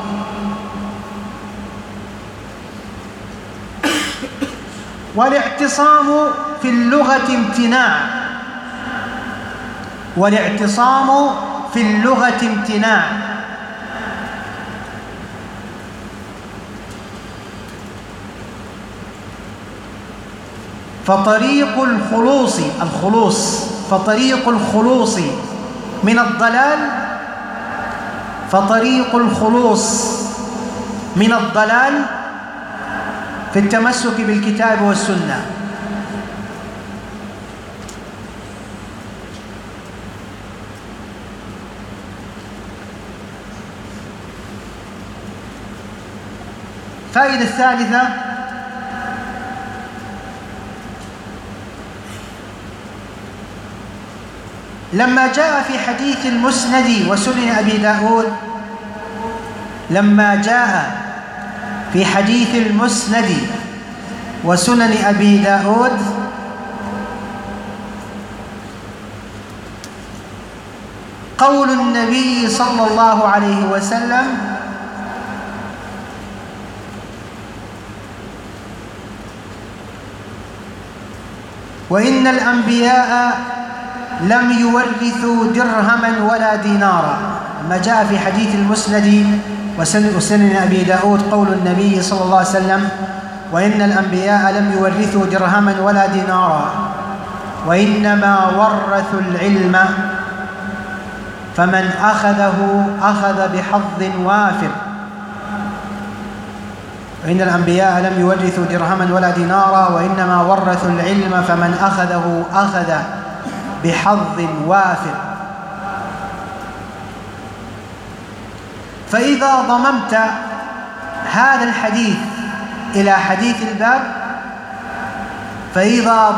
[SPEAKER 1] والاعتصام في اللغة امتناع، والاعتصام في اللغة امتناع. فطريق الخلوص من الضلال في التمسك بالكتاب والسنة. الفائدة الثالثة لما جاء في حديث المسند وسنن أبي داود قول النبي صلى الله عليه وسلم وإن الأنبياء لم يورثوا درهما ولا دينارا. ما جاء في حديث المسند وسنن أبي داود قول النبي صلى الله عليه وسلم وإن الأنبياء لم يورثوا درهما ولا دينارا وإنما ورثوا العلم فمن أخذه أخذ بحظ وافر. وإن الأنبياء لم يورثوا درهما ولا دينارا وإنما ورثوا العلم فمن أخذه أخذ بحظ وافر. فإذا ضممت هذا الحديث إلى حديث الباب فإذا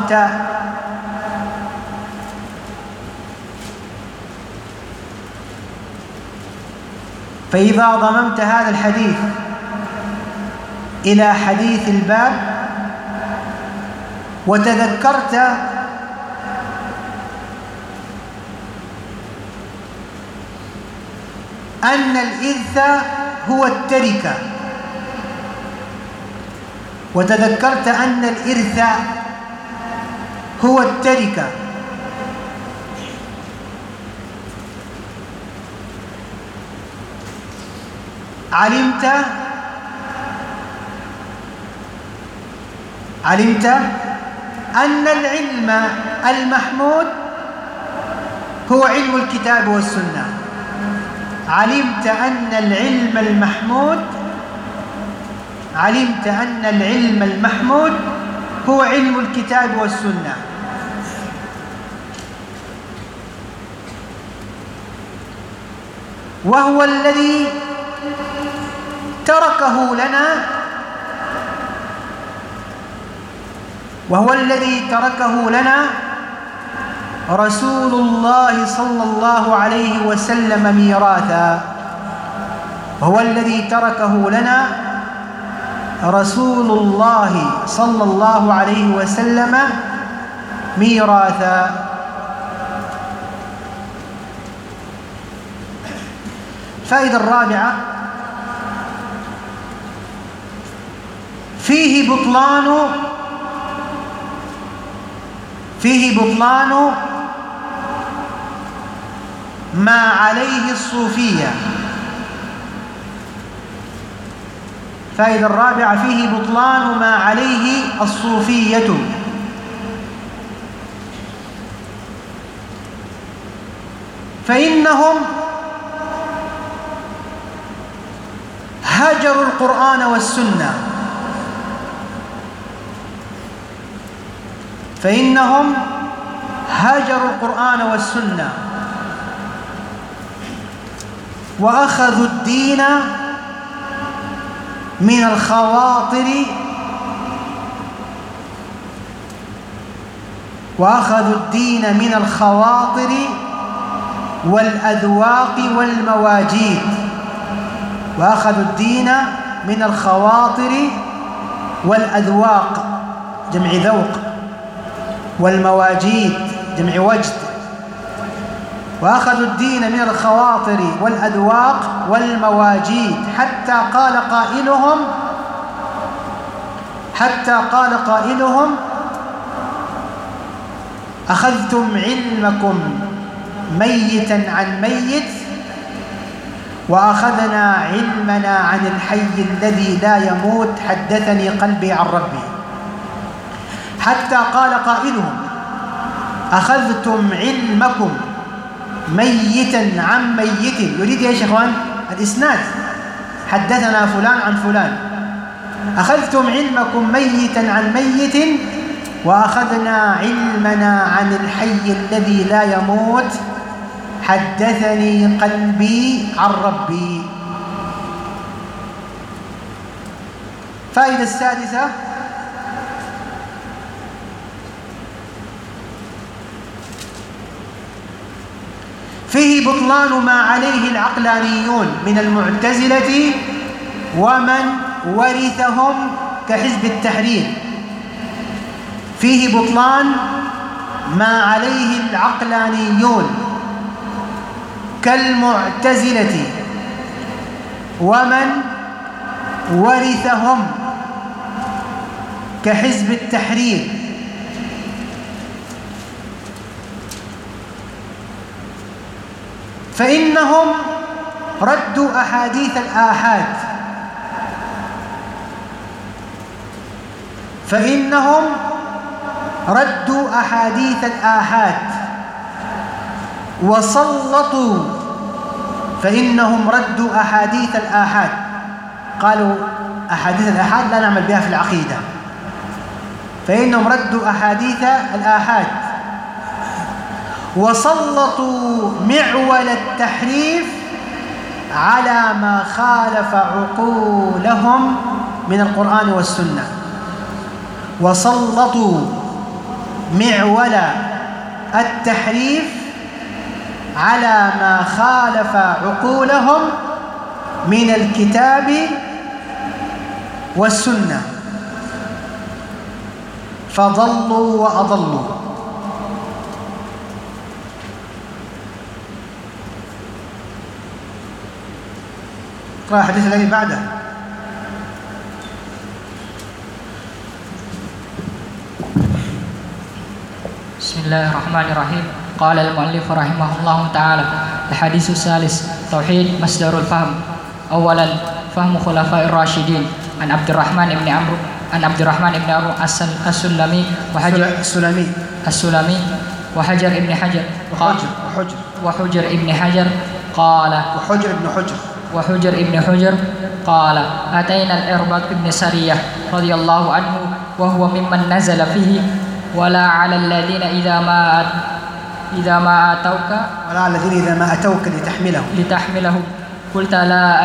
[SPEAKER 1] ضممت هذا الحديث إلى حديث الباب وتذكرت أن الإرث هو التركة علمت أن العلم المحمود هو علم الكتاب والسنة. علمت أن العلم المحمود هو علم الكتاب والسنة. وهو الذي تركه لنا رسول الله صلى الله عليه وسلم ميراثا. وهو الذي تركه لنا رسول الله صلى الله عليه وسلم ميراثا. الفائدة الرابعة: فيه بطلان ما عليه الصوفية. الفائدة الرابعة: فيه بطلان ما عليه الصوفية. فإنهم هجروا القرآن والسنة. فإنهم هجروا القرآن والسنة وأخذوا الدين من الخواطر والأذواق والمواجيد. وأخذوا الدين من الخواطر والأذواق جمع ذوق، والمواجيد جمع وجد. وأخذوا الدين من الخواطر والأذواق والمواجيد حتى قال قائلهم: أخذتم علمكم ميتا عن ميت، وأخذنا علمنا عن الحي الذي لا يموت، حدثني قلبي عن ربي. حتى قال قائلهم: أخذتم علمكم ميتا عن ميت. يريد يا شيخوان الإسناد، حدثنا فلان عن فلان. أخذتم علمكم ميتا عن ميت، وأخذنا علمنا عن الحي الذي لا يموت، حدثني قلبي عن ربي. فائدة السادسة: فيه بطلان ما عليه العقلانيون من المعتزلة ومن ورثهم كحزب التحرير. فيه بطلان ما عليه العقلانيون كالمعتزلة ومن ورثهم كحزب التحرير. فإنهم ردوا أحاديث الآحاد. فإنهم ردوا أحاديث الآحاد وسلطوا. فإنهم ردوا أحاديث الآحاد، قالوا أحاديث الآحاد لا نعمل بها في العقيدة. فإنهم ردوا أحاديث الآحاد وسلطوا معول التحريف على ما خالف عقولهم من القرآن والسنة. وسلطوا معول التحريف على ما خالف عقولهم من الكتاب والسنة، فضلوا وأضلوا. اقرأ الحديث الذي بعده.
[SPEAKER 4] بسم الله الرحمن الرحيم. قال المؤلف رحمه الله تعالى: الحديث الثالث: توحيد مصدر الفهم. أولا، فهم خلفاء الراشدين عن عبد الرحمن بن عمرو السلمي وحجر بن حجر وحجر ابن حجر قال: أتينا الإرباط بن سرية رضي الله عنه وهو ممن نزل فيه: ولا على الذين إذا ما أتوك لتحملهم قلت لا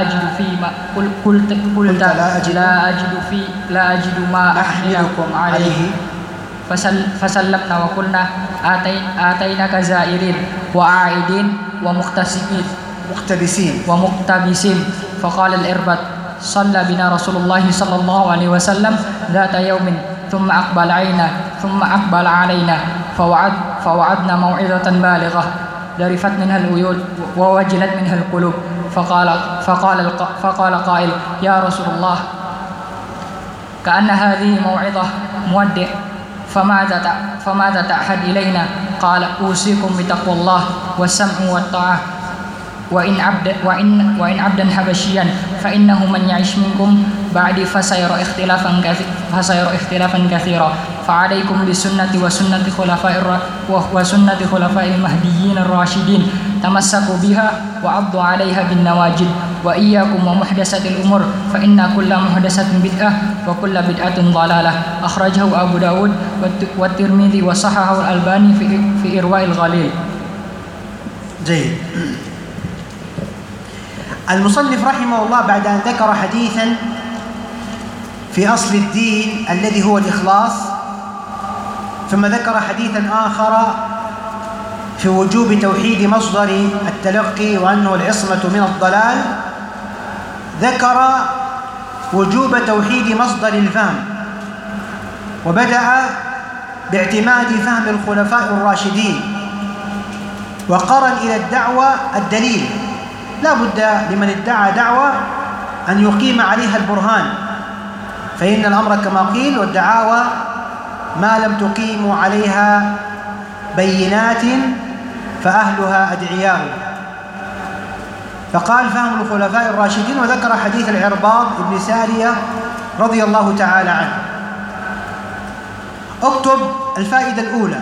[SPEAKER 4] أجد ما أحملكم عليه فسلمنا وقلنا آتيناك زائرين وعائدين ومقتبسين. فقال الإرباط: صلى بنا رسول الله صلى الله عليه وسلم ذات يوم ثم أقبل علينا فوعدنا موعظة بالغة ذرفت منها العيون ووجلت منها القلوب فقال قائل يا رسول الله كأن هذه موعظة مودع فماذا تعهد إلينا؟ قال أوصيكم بتقوى الله والسمع والطاعة وإن عبدا حبشيا فإنه من يعش منكم بعدي فسيرى اختلافا كثيرا فعليكم بسنتي وسنة خلفاء المهديين الراشدين تمسكوا بها وعضوا عليها بالنواجذ وإياكم ومحدثات الأمور فإن كل محدثة بدعة وكل بدعة ضلالة أخرجه أبو داود والترمذي وصححه الألباني في إرواء الغليل.
[SPEAKER 1] جيد. المصنف رحمه الله بعد أن ذكر حديثا في أصل الدين الذي هو الإخلاص، ثم ذكر حديثا آخر في وجوب توحيد مصدر التلقي وأنه العصمة من الضلال، ذكر وجوب توحيد مصدر الفهم، وبدأ باعتماد فهم الخلفاء الراشدين، وقرن إلى الدعوة الدليل. لا بد لمن ادعى دعوة أن يقيم عليها البرهان، فإن الأمر كما قيل والدعاوى ما لم تقيموا عليها بينات فأهلها أدعياء. فقال فهم الخلفاء الراشدين، وذكر حديث العرباض بن سارية رضي الله تعالى عنه. اكتب الفائدة الأولى: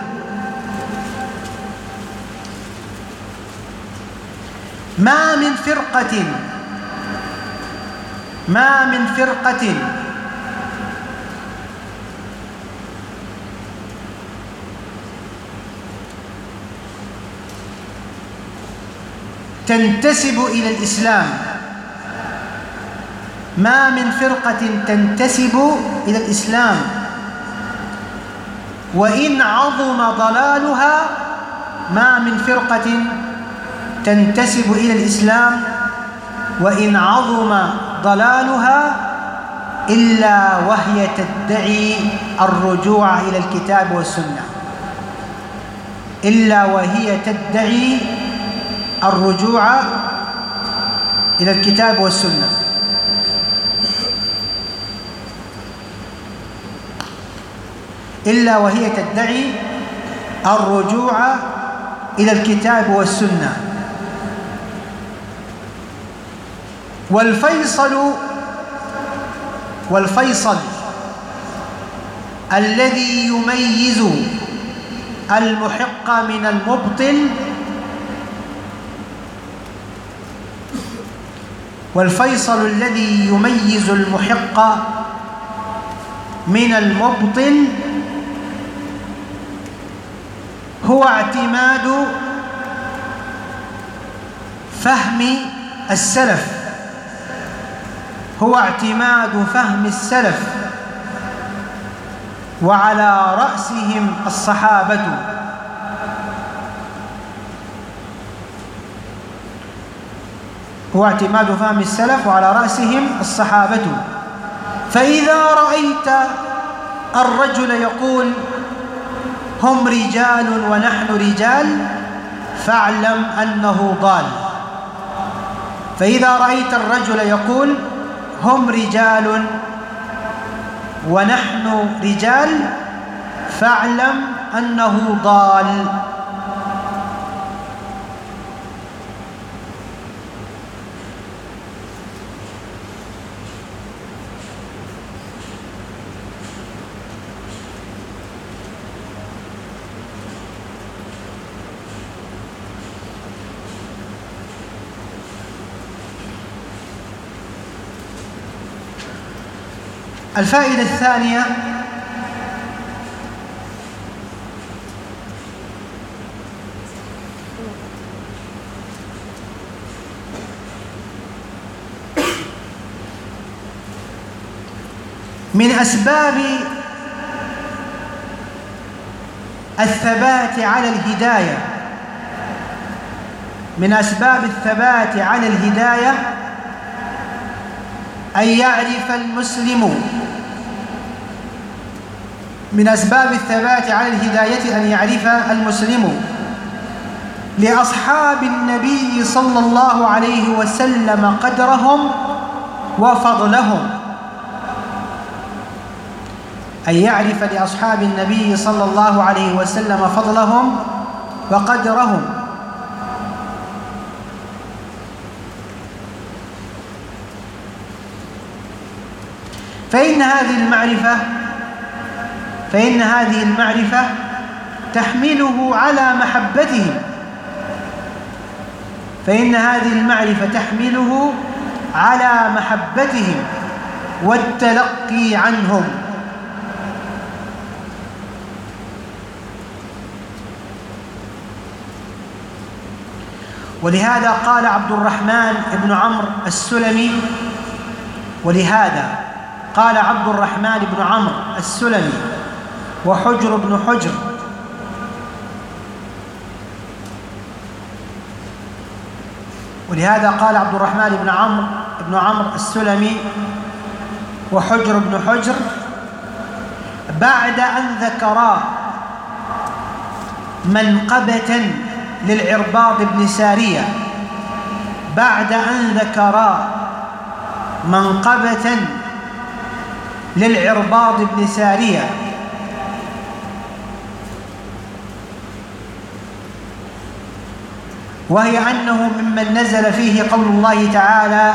[SPEAKER 1] ما من فرقة تنتسب إلى الإسلام، ما من فرقة تنتسب إلى الإسلام وإن عظم ضلالها، ما من فرقة تنتسب إلى الإسلام وإن عظم ضلالها إلا وهي تدعي الرجوع إلى الكتاب والسنة، إلا وهي تدعي الرجوع إلى الكتاب والسنة. إلا وهي تدعي الرجوع إلى الكتاب والسنة. والفيصل الذي يميز المحق من المبطل، والفيصل الذي يميز المحق من المبطل هو اعتماد فهم السلف، هو اعتماد فهم السلف، وعلى رأسهم الصحابة. هو اعتماد فهم السلف وعلى رأسهم الصحابة. فإذا رأيت الرجل يقول هم رجال ونحن رجال فاعلم أنه ضال. فإذا رأيت الرجل يقول هم رجال ونحن رجال فاعلم أنه ضال. الفائدة الثانية: من أسباب الثبات على الهداية، من أسباب الثبات على الهداية أن يعرف المسلم من أسباب الثبات على الهداية أن يعرف المسلم لأصحاب النبي صلى الله عليه وسلم قدرهم وفضلهم، أن يعرف لأصحاب النبي صلى الله عليه وسلم فضلهم وقدرهم. فإن هذه المعرفة تحمله على محبتهم، فإن هذه المعرفة تحمله على محبتهم والتلقي عنهم. ولهذا قال عبد الرحمن بن عمرو السلمي، ولهذا قال عبد الرحمن بن عمرو السلمي وحجر بن حجر ولهذا قال عبد الرحمن بن عمرو السلمي وحجر بن حجر بعد أن ذكرا منقبة للعرباض بن سارية، بعد أن ذكرا منقبة للعرباض بن سارية وهي أنه ممن نزل فيه قول الله تعالى،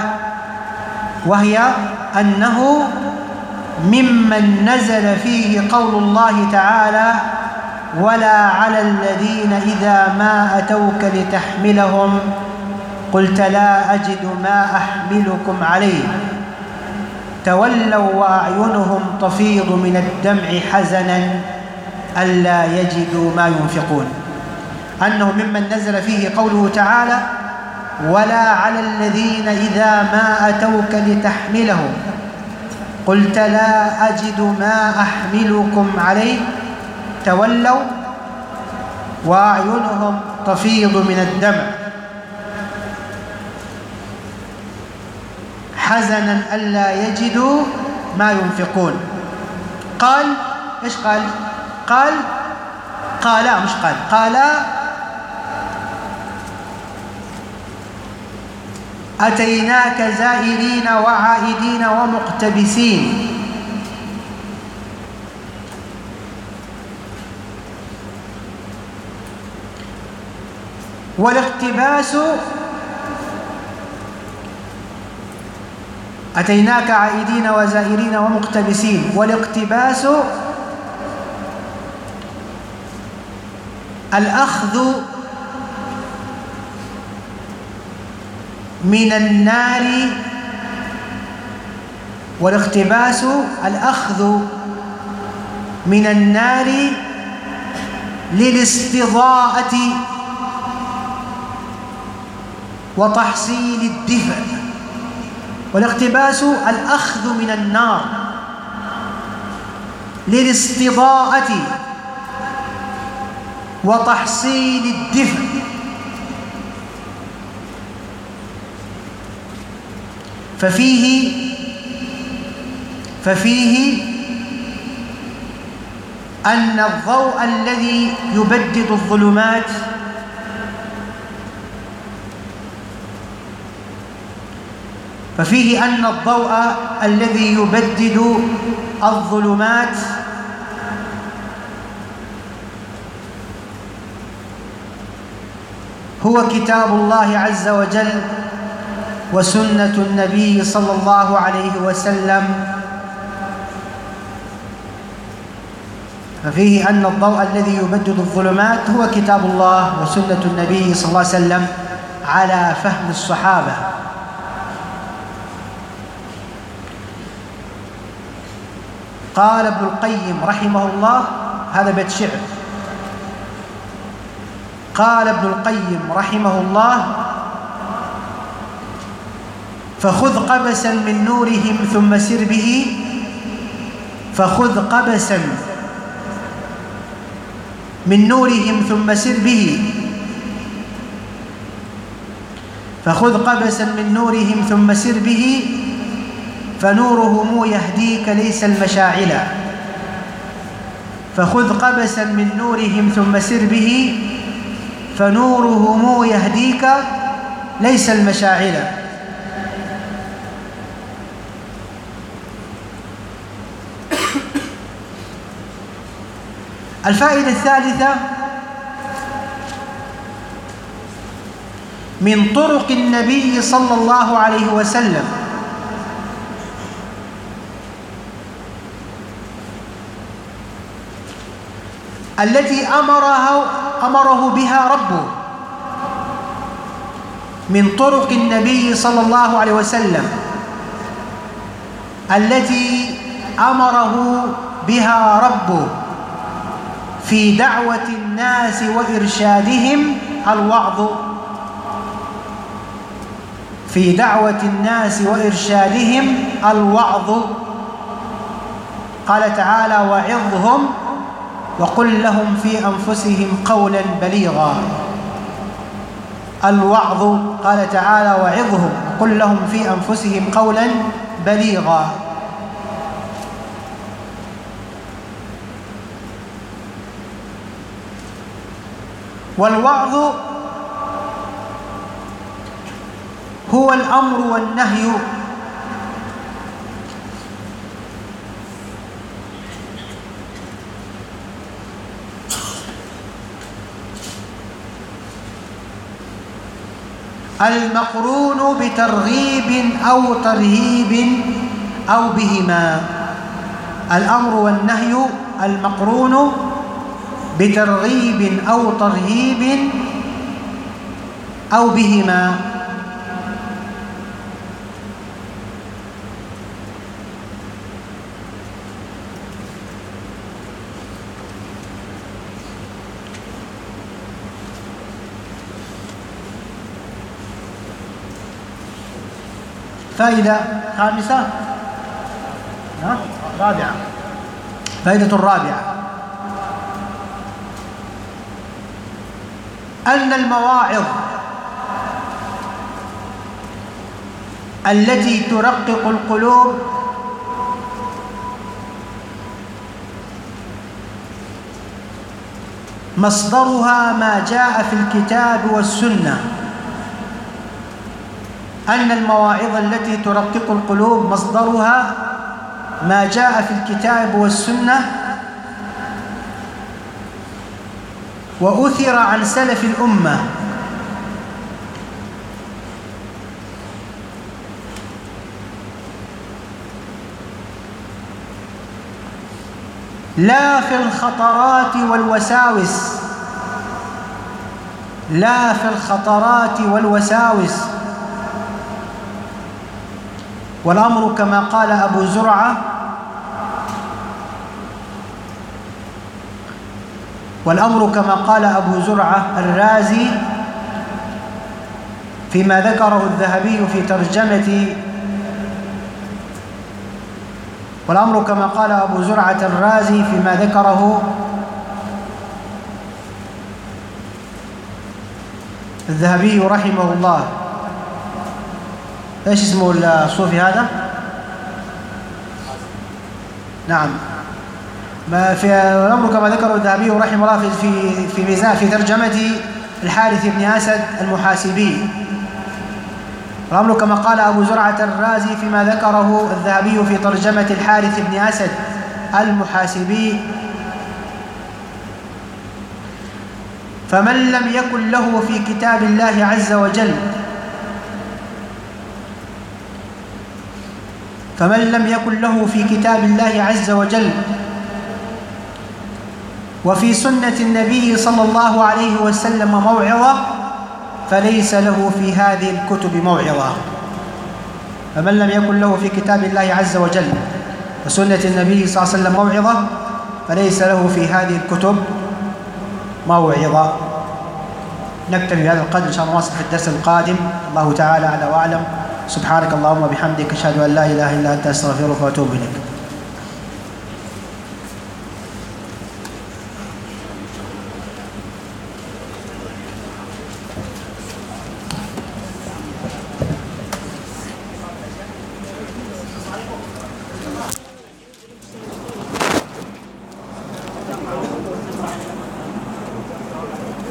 [SPEAKER 1] ولا على الذين إذا ما أتوك لتحملهم قلت لا أجد ما أحملكم عليه تولوا وأعينهم تفيض من الدمع حزنا ألا يجدوا ما ينفقون. أنه ممن نزل فيه قوله تعالى ولا على الذين إذا ما أتوك لتحملهم قلت لا أجد ما أحملكم عليه تولوا وأعينهم تفيض من الدمع حزنا ألا يجدوا ما ينفقون. قال إيش قال أتيناك زائرين وعائدين ومقتبسين والاقتباس أتيناك عائدين وزائرين ومقتبسين، والاقتباس الأخذ من النار، والاقتباس الأخذ من النار للاستضاءة وتحصيل الدفء. والاقتباس الأخذ من النار للاستضاءة وتحصيل الدفء. ففيه أن الضوء الذي يبدد الظلمات هو كتاب الله عز وجل وسنة النبي صلى الله عليه وسلم. ففيه أن الضوء الذي يبدد الظلمات هو كتاب الله وسنة النبي صلى الله عليه وسلم على فهم الصحابة. قال ابن القيم رحمه الله، هذا بيت شعر، قال ابن القيم رحمه الله فخذ قبسا من نورهم ثم سر به، فخذ قبسا من نورهم ثم سر به، فخذ قبسا من نورهم ثم سر به فنورهم يهديك ليس المشاعل، فخذ قبسا من نورهم ثم سر به، فنورهم يهديك ليس المشاعل. الفائدة الثالثة من طرق النبي صلى الله عليه وسلم التي أمره بها ربه، من طرق النبي صلى الله عليه وسلم التي أمره بها ربه في دعوة الناس وإرشادهم الوعظ، في دعوة الناس وإرشادهم الوعظ. قال تعالى: وعظهم وقل لهم في أنفسهم قولا بليغا. الوعظ قال تعالى: وعظهم وقل لهم في أنفسهم قولا بليغا. والوعظ هو الأمر والنهي المقرون بترغيب أو ترهيب أو بهما. الأمر والنهي المقرون بترغيب أو ترهيب أو بهما. فائدة خامسة رابعة. فائدة الرابعة أن المواعظ التي ترقق القلوب مصدرها ما جاء في الكتاب والسنة. أن المواعظ التي ترقق القلوب مصدرها ما جاء في الكتاب والسنة، وأثر عن سلف الأمة لا في الخطرات والوساوس، لا في الخطرات والوساوس. والأمر كما قال أبو زرعة، والأمر كما قال أبو زرعة الرازي فيما ذكره الذهبي في ترجمة، والأمر كما قال أبو زرعة الرازي فيما ذكره الذهبي رحمه الله. ايش اسمه الصوفي هذا؟ نعم، ما في الأمر كما ذكره الذهبي رحمه الله في ميزان في ترجمة الحارث بن أسد المحاسبي. الأمر كما قال أبو زرعة الرازي فيما ذكره الذهبي في ترجمة الحارث بن أسد المحاسبي: فمن لم يكن له في كتاب الله عز وجل، فمن لم يكن له في كتاب الله عز وجل وفي سنة النبي صلى الله عليه وسلم موعظة، فليس له في هذه الكتب موعظة. فمن لم يكن له في كتاب الله عز وجل وسنة النبي صلى الله عليه وسلم موعظة، فليس له في هذه الكتب موعظة. نكتفي بهذا القدر، إن شاء الله نواصل في الدرس القادم. الله تعالى أعلى وأعلم. سبحانك اللهم وبحمدك، أشهد أن لا إله إلا أنت، أستغفرك وأتوب إليك.